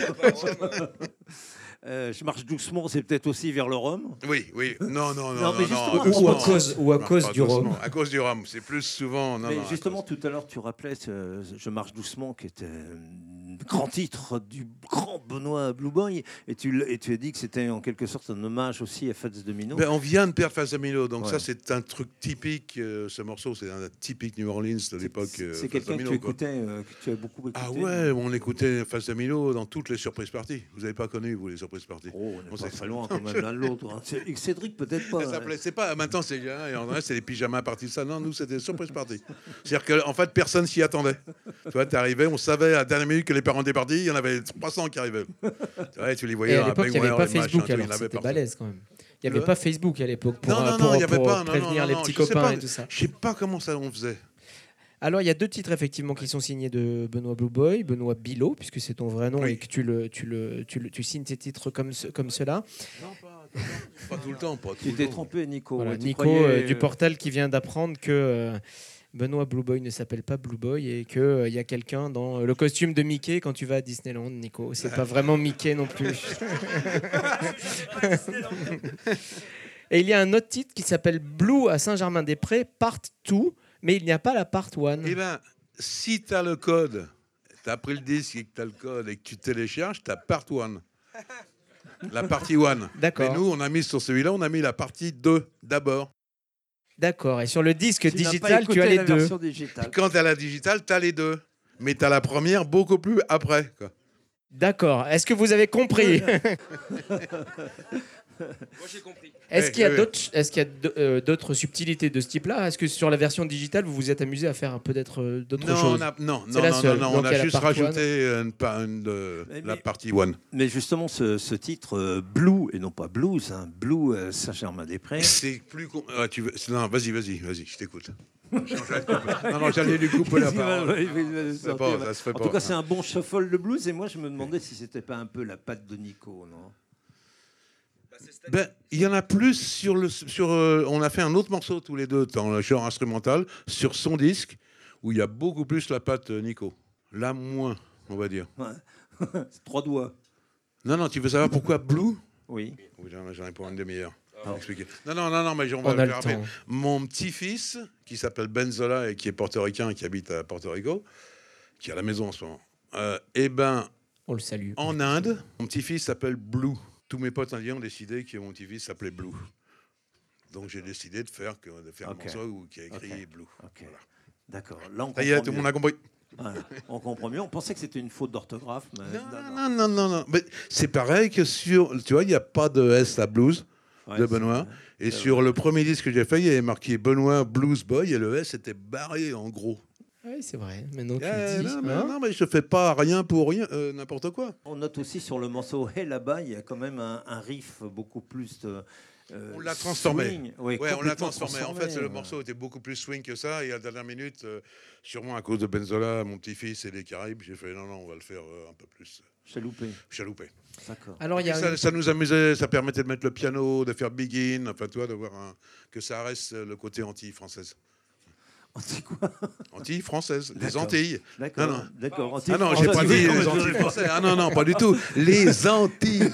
Euh, je marche doucement, c'est peut-être aussi vers le rhum. Oui, oui. Non, non, non. Non, mais justement, Ou doucement. à cause, ou à Non, cause pas du rhum. doucement. À cause du rhum. C'est plus souvent. Non, Mais non, à justement, cause- tout à l'heure, tu rappelais ce- Je marche doucement, qui était un grand titre du grand Benoît Blue Boy, et tu, l- et tu as dit que c'était en quelque sorte un hommage aussi à Fats Domino. Ben, on vient de perdre Fats Domino, donc Ouais. ça c'est un truc typique. euh, ce morceau, c'est un typique New Orleans de l'époque. C'est euh, c'est Fats quelqu'un que Domino, tu quoi. écoutais, euh, que tu as beaucoup écouté. Ah ouais, on écoutait Fats Domino dans toutes les surprises parties. Vous n'avez pas connu vous les surprises parties Oh, on On est pas sait- très loin quand même l'un de l'autre. hein. C'est- et Cédric peut-être pas. Ça hein. s'appelait, c'est pas maintenant c'est et en vrai c'est les pyjamas parties de ça. Non, nous c'était surprise party. C'est-à-dire que en fait personne s'y attendait. Tu vois, t'arrivais, on savait à la dernière minute que les parents étaient partis, il y en avait trois cents qui arrivaient. Ouais, tu les voyais. Et à à l'époque, il n'y avait Baignoire, pas les machins, Facebook, tout, il y en alors avait c'était partout. balèze quand même. Il n'y avait Le- pas Facebook à l'époque pour, Non, non, euh, non, pour, il y avait pour pas, non, prévenir non, les non, petits je sais copains pas. et tout ça. Je sais pas comment ça on faisait. Alors, il y a deux titres effectivement qui sont signés de Benoît Blue Boy, Benoît Bilot, puisque c'est ton vrai nom Oui. et que tu, le, tu, le, tu, le- tu signes tes titres comme, ce- comme cela. Non, pas, pas tout le temps, pas tout Tu le t'es temps. trompé, Nico. Voilà, ouais, tu Nico croyais, euh, euh, du portal qui vient d'apprendre que euh, Benoît Blue Boy ne s'appelle pas Blue Boy et qu'il il y a quelqu'un dans le costume de Mickey quand tu vas à Disneyland, Nico. C'est pas vraiment Mickey non plus. Et il y a un autre titre qui s'appelle Blue à Saint-Germain-des-Prés, Part deux, mais il n'y a pas la Part un. Eh ben, si tu as le code, tu as pris le disque et que tu as le code et que tu télécharges, tu as part one. La partie one. D'accord. Mais nous, on a mis sur celui-là, on a mis la partie deux d'abord. D'accord. Et sur le disque tu n'as pas digital, écouté tu as les la deux. version digitale. Quand tu as la digitale, tu as les deux. Mais tu as la première beaucoup plus après. Quoi. D'accord. Est-ce que vous avez compris? Moi j'ai compris. Est-ce Eh, qu'il y a eh, d'autres, est-ce qu'il y a d- euh, d'autres subtilités de ce type-là? Est-ce que sur la version digitale, vous vous êtes amusé à faire un peu d'être, euh, d'autres Non, choses? on a, non, C'est non, la non, seule. non, Donc, on il y a a la juste part rajouté une, pa- une de, Mais- la mais- partie one. Mais justement, ce, ce titre, euh, Blue, et non pas Blues, hein, Blue euh, Saint-Germain-des-Prés. C'est plus. con- Ah, tu veux... Non, vas-y, vas-y, vas-y, je t'écoute. non, non, j'allais lui couper la parole. Ouais, il va Ça se fait sortir. pas, ça se fait En pas. tout cas, c'est un bon shuffle de blues, et moi, je me demandais si c'était pas un peu la patte de Nico, non? Ben, il y en a plus sur le. Sur, euh, on a fait un autre morceau tous les deux dans le genre instrumental sur son disque où il y a beaucoup plus la patte euh, Nico. Là, moins, on va dire. Ouais. C'est trois doigts. Non, non, tu veux savoir pourquoi Blue? Oui. Oui, j'en j'en ai pour une demi-heure. Ah. Expliquer. Non, non, non, non, mais on On va a le le faire après. temps. Mon petit-fils, qui s'appelle Benzola et qui est portoricain et qui habite à Porto Rico, qui est à la maison en ce moment, euh, eh ben, On le salue. en Inde, mon petit-fils s'appelle Blue. Tous mes potes indiens ont décidé que mon petit-fils s'appelait Blue. Donc j'ai décidé de faire, que, de faire Ok. un morceau où, qui a écrit Ok. Blue. Ok. Voilà. D'accord. Là, on Ça y est, comprend tout le mieux. monde a compris. Voilà. On comprend mieux. On pensait que c'était une faute d'orthographe. Mais... Non, non, non, non, non. Mais c'est pareil que sur, tu vois, il n'y a pas de S à blues Ouais, de c'est Benoît. vrai. Et C'est sur vrai. le premier disque que j'ai fait, il y avait marqué Benoît Blues Boy et le S était barré en gros. Oui, c'est vrai. Maintenant, tu Eh, le dis. non, mais, hein. non, mais je fais pas rien pour rien, euh, n'importe quoi. On note aussi sur le morceau Hey là-bas, il y a quand même un, un riff beaucoup plus. De, euh, On l'a transformé. swing. Oui, Ouais, on l'a complètement transformé. En fait, le ouais. morceau était beaucoup plus swing que ça. Et à la dernière minute, euh, sûrement à cause de Benzola, mon petit-fils et les Caraïbes, j'ai fait non, non, on va le faire euh, un peu plus euh, Chaloupé. chaloupé. D'accord. Alors, il y a ça, une- ça nous amusait, ça permettait de mettre le piano, de faire Begin, enfin, toi, de voir un- que ça reste le côté anti-française. C'est quoi? Anti-française, les D'accord. Antilles. D'accord. Non, non. D'accord. Ah non, j'ai pas dit les anti-français. Ah non, non, pas du tout. Les Antilles.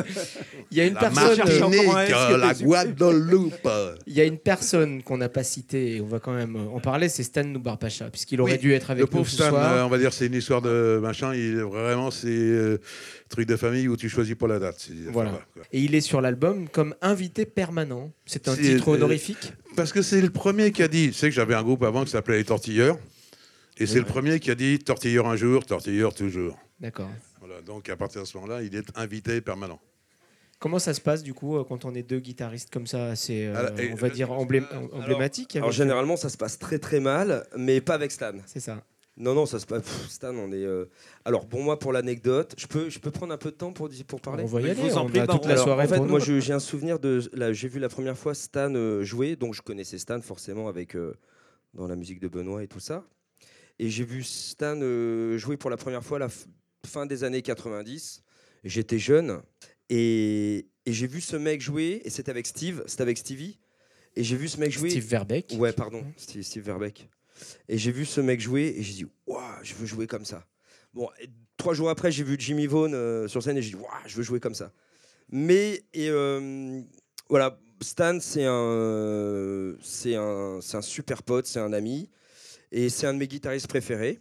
Il y a une La personne. Martinique. euh, Martinique, comment est-ce que la t'es- Guadeloupe. Il y a une personne qu'on n'a pas citée, et on va quand même en parler, c'est Stan Noubar Pacha, puisqu'il aurait Oui, dû être avec Le nous pauvre ce Stan, soir. euh, on va dire, c'est une histoire de machin. Il, vraiment, c'est euh, truc de famille où tu choisis pas la date. C'est- Voilà. enfin, quoi. Et il est sur l'album comme invité permanent. C'est un C'est, titre euh, honorifique. Parce que c'est le premier qui a dit. Tu sais que j'avais un groupe avant qui s'appelait Les Tortilleurs. Et c'est le premier qui a dit tortilleur un jour, tortilleur toujours. D'accord. Voilà, donc à partir de ce moment-là, il est invité permanent. Comment ça se passe du coup euh, quand on est deux guitaristes comme ça, c'est euh, Alors, et- on va dire emblém- Alors- emblématique Alors avec- généralement ça se passe très très mal, mais pas avec Stan. C'est ça. Non, non, ça se passe. pff, Stan, on est. euh, Alors pour moi, pour l'anecdote, je peux, je peux prendre un peu de temps pour, di- pour parler. On va y Je aller. vous en On prie, a toute Baron. la Alors, soirée en fait, pour moi, nous. je- j'ai un souvenir de. Là, j'ai vu la première fois Stan euh, jouer, donc je connaissais Stan forcément avec euh, dans la musique de Benoît et tout ça. Et j'ai vu Stan euh, jouer pour la première fois à la f- fin des années quatre-vingt-dix. J'étais jeune et, et j'ai vu ce mec jouer. Et c'était avec Steve, c'était avec Stevie. Et j'ai vu ce mec jouer. Steve Verbeck. Ouais, pardon, Steve, Steve Verbeck. Et j'ai vu ce mec jouer et j'ai dit, waouh, je veux jouer comme ça. Bon, et trois jours après, j'ai vu Jimmy Vaughan euh, sur scène et j'ai dit, waouh, je veux jouer comme ça. Mais, et euh, voilà, Stan, c'est un, c'est un, c'est un super pote, c'est un ami. Et c'est un de mes guitaristes préférés.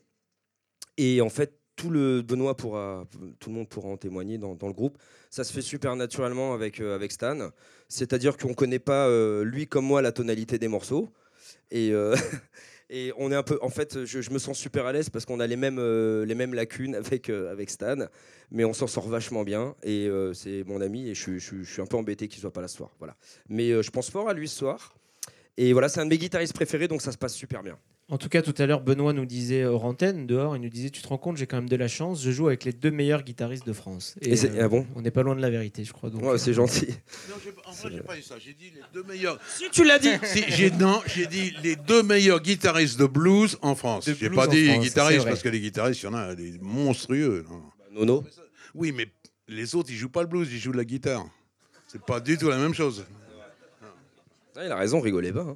Et en fait, tout le Benoît pourra, tout le monde pourra en témoigner dans, dans le groupe. Ça se fait super naturellement avec, euh, avec Stan. C'est-à-dire qu'on ne connaît pas, euh, lui comme moi, la tonalité des morceaux. Et, euh, et on est un peu, en fait, je, je me sens super à l'aise parce qu'on a les mêmes, euh, les mêmes lacunes avec, euh, avec Stan. Mais on s'en sort vachement bien. Et euh, c'est mon ami. Et je, je, je suis un peu embêté qu'il ne soit pas là ce soir. Voilà. Mais euh, je pense fort à lui ce soir. Et voilà, c'est un de mes guitaristes préférés, donc ça se passe super bien. En tout cas, tout à l'heure, Benoît nous disait hors antenne, dehors, il nous disait, tu te rends compte, j'ai quand même de la chance, je joue avec les deux meilleurs guitaristes de France. Et c'est- ah bon On n'est pas loin de la vérité, je crois. Donc, Ouais, c'est gentil. Non, j'ai- en vrai, j'ai pas dit ça. J'ai dit les deux meilleurs. Si tu l'as dit. Si, j'ai, non, j'ai dit les deux meilleurs guitaristes de blues en France. De J'ai blues pas en dit France, c'est guitaristes vrai. parce que les guitaristes, il y en a des monstrueux. Non. Nono. Oui, mais les autres, ils jouent pas le blues, ils jouent de la guitare. C'est pas du tout la même chose. Ah, il a raison, rigolez pas. hein.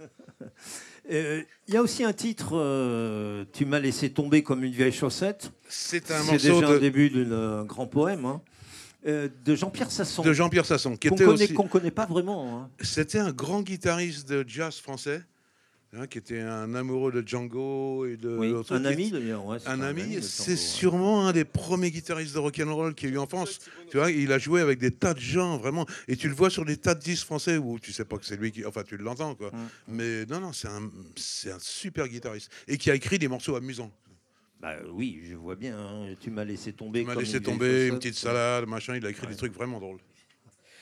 Euh, Il y a aussi un titre, euh, Tu m'as laissé tomber comme une vieille chaussette. C'est un C'est morceau déjà un de, début d'un grand poème. Hein. Euh, de Jean-Pierre Sasson. de Jean-Pierre Sasson, qui Qu'on était connaît, aussi. qu'on connaît pas vraiment. Hein. C'était un grand guitariste de jazz français, hein, qui était un amoureux de Django et de. Oui, l'autre un qui- ami d'ailleurs. Ouais, c'est Un ami, de c'est Django, ouais. sûrement un des premiers guitaristes de rock'n'roll qu'il y a eu en France. Tu vois, il a joué avec des tas de gens, vraiment. Et tu le vois sur des tas de disques français où tu sais pas que c'est lui qui. Enfin, tu l'entends, quoi. Mm. Mais non, non, c'est un, c'est un super guitariste. Et qui a écrit des morceaux amusants. Bah, oui, je vois bien. hein. Tu m'as laissé tomber. Il m'a comme laissé une vieille tomber une chaussette. petite salade, machin. Il a écrit Ouais. des trucs vraiment drôles.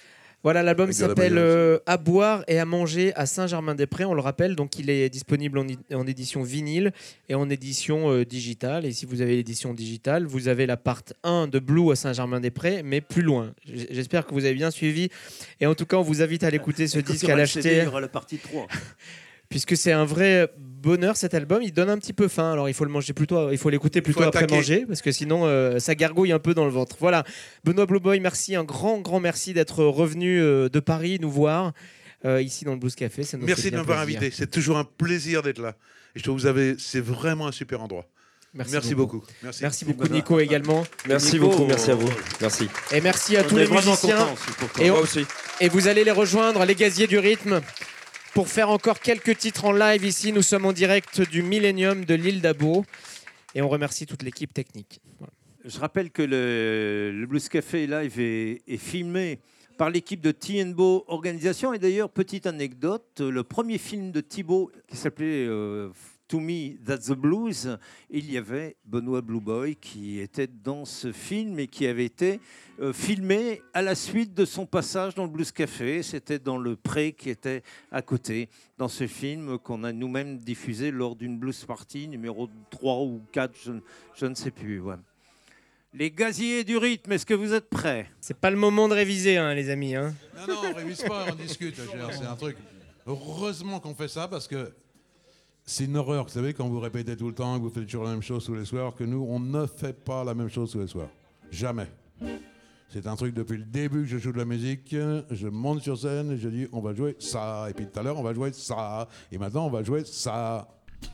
Voilà, l'album Avec de la s'appelle bagnole. euh, À boire et à manger à Saint-Germain-des-Prés. On le rappelle, donc il est disponible en, i- en édition vinyle et en édition euh, digitale. Et si vous avez l'édition digitale, vous avez la part un de Blue à Saint-Germain-des-Prés, mais plus loin. J- J'espère que vous avez bien suivi. Et en tout cas, on vous invite à l'écouter ce Quand disque, il y à aura le C D, l'acheter. il y aura la partie trois. Puisque c'est un vrai bonheur cet album, il donne un petit peu faim. Alors il faut le manger plutôt, il faut l'écouter plutôt faut après attaquer. manger, parce que sinon euh, ça gargouille un peu dans le ventre. Voilà, Benoît Blue Boy, merci, un grand grand merci d'être revenu euh, de Paris nous voir euh, ici dans le Blues Café. Ça nous Merci fait de bien m'avoir plaisir. invité. C'est toujours un plaisir d'être là. Et je trouve que vous avez, c'est vraiment un super endroit. Merci, Merci beaucoup. beaucoup. Merci. Merci beaucoup Nico également. Merci Nico, beaucoup, merci à vous. euh, Merci. Et merci à On tous est les vraiment musiciens. contents aussi pour toi. Et, on- Moi aussi. et vous allez les rejoindre, les gaziers du rythme, pour faire encore quelques titres en live ici. Nous sommes en direct du Millennium de l'île d'Abo. Et on remercie toute l'équipe technique. Voilà. Je rappelle que le, le Blues Café Live est, est filmé par l'équipe de T-Bo Organisation. Et d'ailleurs, petite anecdote, le premier film de Thibaut qui s'appelait euh, To Me, That's the Blues, il y avait Benoît Blue Boy qui était dans ce film et qui avait été euh, filmé à la suite de son passage dans le Blues Café. C'était dans le pré qui était à côté, dans ce film qu'on a nous-mêmes diffusé lors d'une Blues Party numéro trois ou quatre, je, je ne sais plus. Ouais. Les gaziers du rythme, est-ce que vous êtes prêts? C'est pas le moment de réviser, hein, les amis. Hein. Non, non, on révise pas, on discute. je veux dire, C'est un truc. Heureusement qu'on fait ça parce que c'est une horreur, vous savez, quand vous répétez tout le temps, que vous faites toujours la même chose tous les soirs, que nous, on ne fait pas la même chose tous les soirs. Jamais. C'est un truc depuis le début que je joue de la musique. Je monte sur scène et je dis on va jouer ça. Et puis tout à l'heure, on va jouer ça. Et maintenant, on va jouer ça.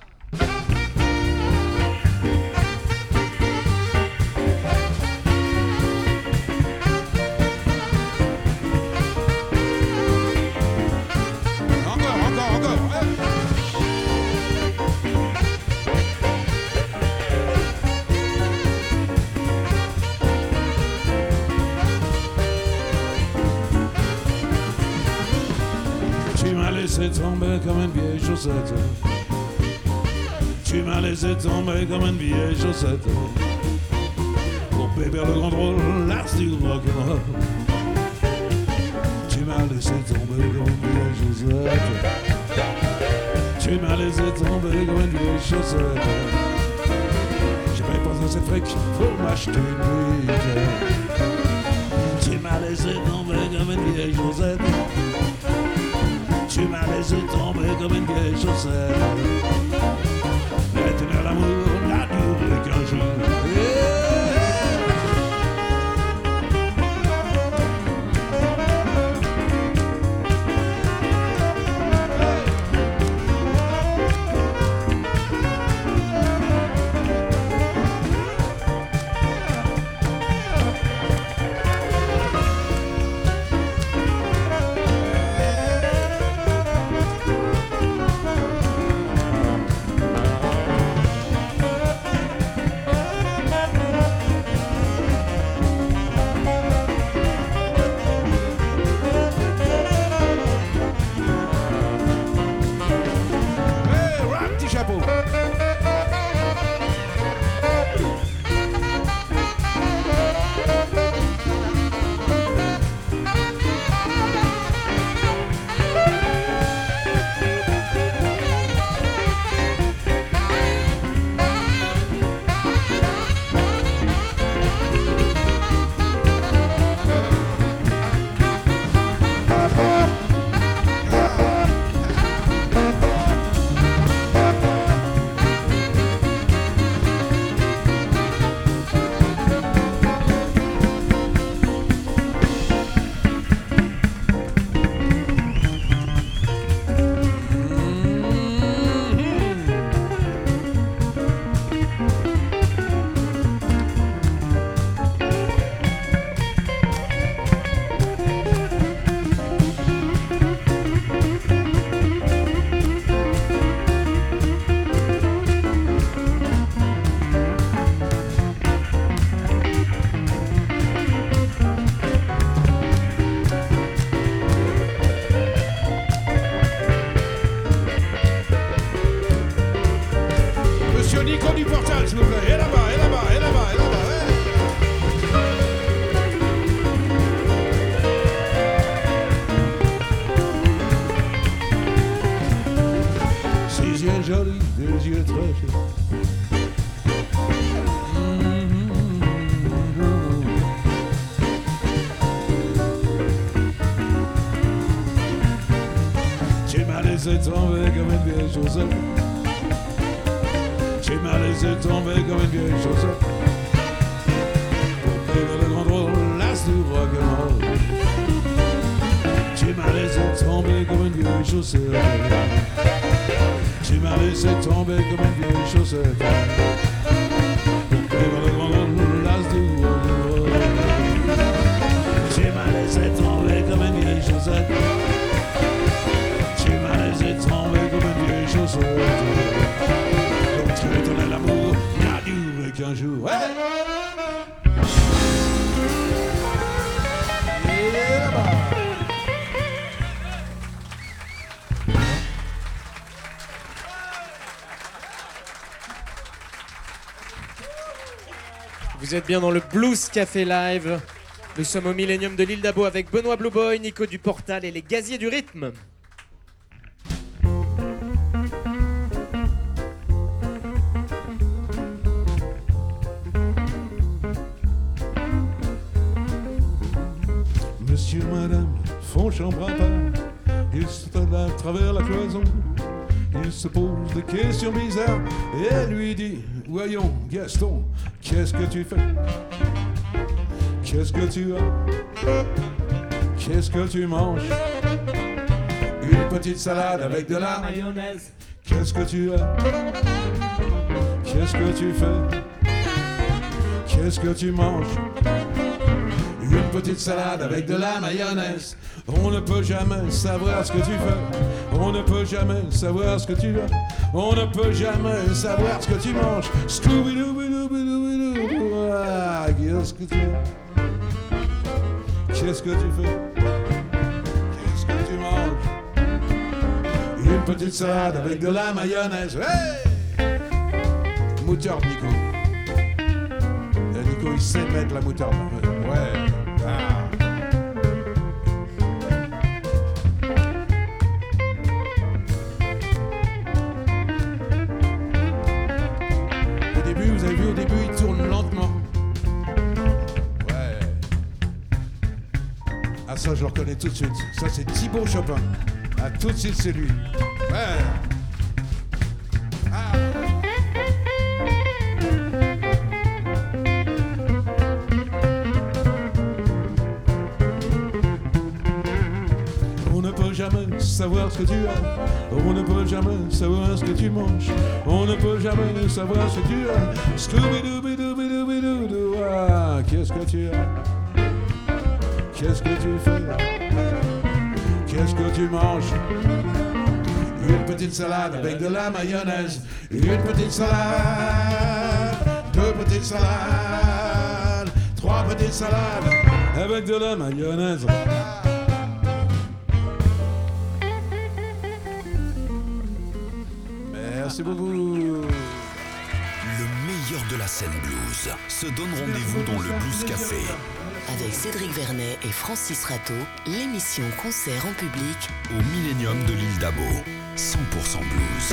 Encore, encore, encore. Ouais. Tu m'as laissé tomber comme une vieille chaussette. Tu m'as laissé tomber comme une vieille chaussette. Pour bébé le contrôle, l'art du rock'n'roll. Tu m'as laissé tomber comme une vieille chaussette. Tu m'as laissé tomber comme une vieille chaussette. J'ai pas pas assez de fric pour m'acheter une brique. Tu m'as laissé tomber comme une vieille chaussette. Tu m'as laissé tomber comme une vieille chaussette. Maintenant l'amour n'a duré qu'un jour. Yeah. Hey, rock petit chapeau. Monsieur Nico du Portal, s'il vous plaît. Et là-bas, et là-bas, et là-bas, et là-bas. ouais. sont jolis, des yeux très chauds. Tu m'as laissé tomber comme une vieille chaussette. Tu m'as laissé tomber comme une vieille chaussette. Pour vivre le grand rôle, l'as du rock'n'roll. Tu m'as laissé tomber comme une vieille chaussette. Tu m'as laissé tomber comme une vieille chaussette. Pour vivre le grand rôle, l'as du rock'n'roll. Tu m'as laissé tomber comme une vieille chaussette. Tu m'as laissé tomber comme une vieille chaussette. Donc tu étonnais l'amour n'a duré qu'un jour. Hey! Vous êtes bien dans le Blues Café Live. Nous sommes au Millennium de l'île d'Abo avec Benoît Blue Boy, Nico du Portal et les Gaziers du Rythme. Monsieur, madame, font chambre à part. Ils se à travers la cloison. Il se pose des questions bizarres et elle lui dit: voyons, Gaston, qu'est-ce que tu fais? Qu'est-ce que tu as? Qu'est-ce que tu manges? Une petite salade avec de la mayonnaise. Qu'est-ce que tu as? Qu'est-ce que tu fais? Qu'est-ce que tu manges? Une petite salade avec de la mayonnaise. On ne peut jamais savoir ce que tu fais. On ne peut jamais savoir ce que tu as. On ne peut jamais savoir ce que tu manges. Scooby-Doo-Doo-Doo-Doo-Doo. Ah, qu'est-ce que tu as? Qu'est-ce que tu fais? Qu'est-ce que tu manges? Une petite salade avec de la mayonnaise. Hey! Moutarde, Nico. Et Nico, il sait mettre la moutarde. Ouais. Ah. Au début, vous avez vu, au début, il tourne lentement. Ouais. Ah, ça, je le reconnais tout de suite. Ça, c'est Thibaut Chopin. Ah, tout de suite, c'est lui. Ouais. Ah. On ne peut jamais savoir ce que tu as. On ne peut jamais savoir ce que tu manges. On ne peut jamais savoir ce que tu as. Scooby-Doo-Doo-Doo-Doo-Doo. Ah, qu'est-ce que tu as? Qu'est-ce que tu fais? Qu'est-ce que tu manges? Une petite salade avec de la mayonnaise. Une petite salade. Deux petites salades. Trois petites salades avec de la mayonnaise. Merci beaucoup. Le meilleur de la scène blues se donne rendez-vous dans le Blues Café. Avec Cédric Vernet et Francis Rateau, l'émission concert en public Au Millennium de l'île d'Abo. cent pour cent blues.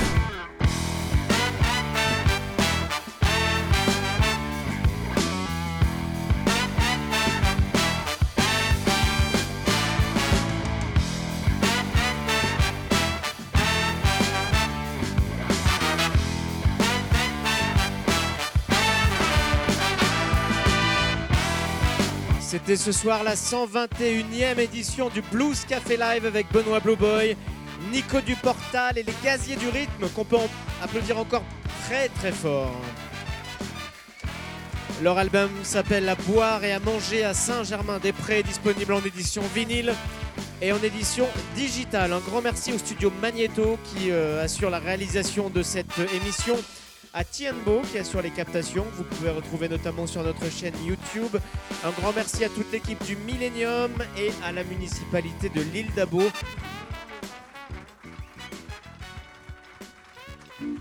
C'était ce soir la cent vingt et unième édition du Blues Café Live avec Benoît Blue Boy, Nico du Portal et les Gaziers du Rythme qu'on peut applaudir encore très très fort. Leur album s'appelle À boire et à manger à Saint-Germain-des-Prés, disponible en édition vinyle et en édition digitale. Un grand merci au studio Magneto qui euh, assure la réalisation de cette émission, à Tienbo qui assure les captations, vous pouvez retrouver notamment sur notre chaîne YouTube. Un grand merci à toute l'équipe du Millennium et à la municipalité de l'île d'Abo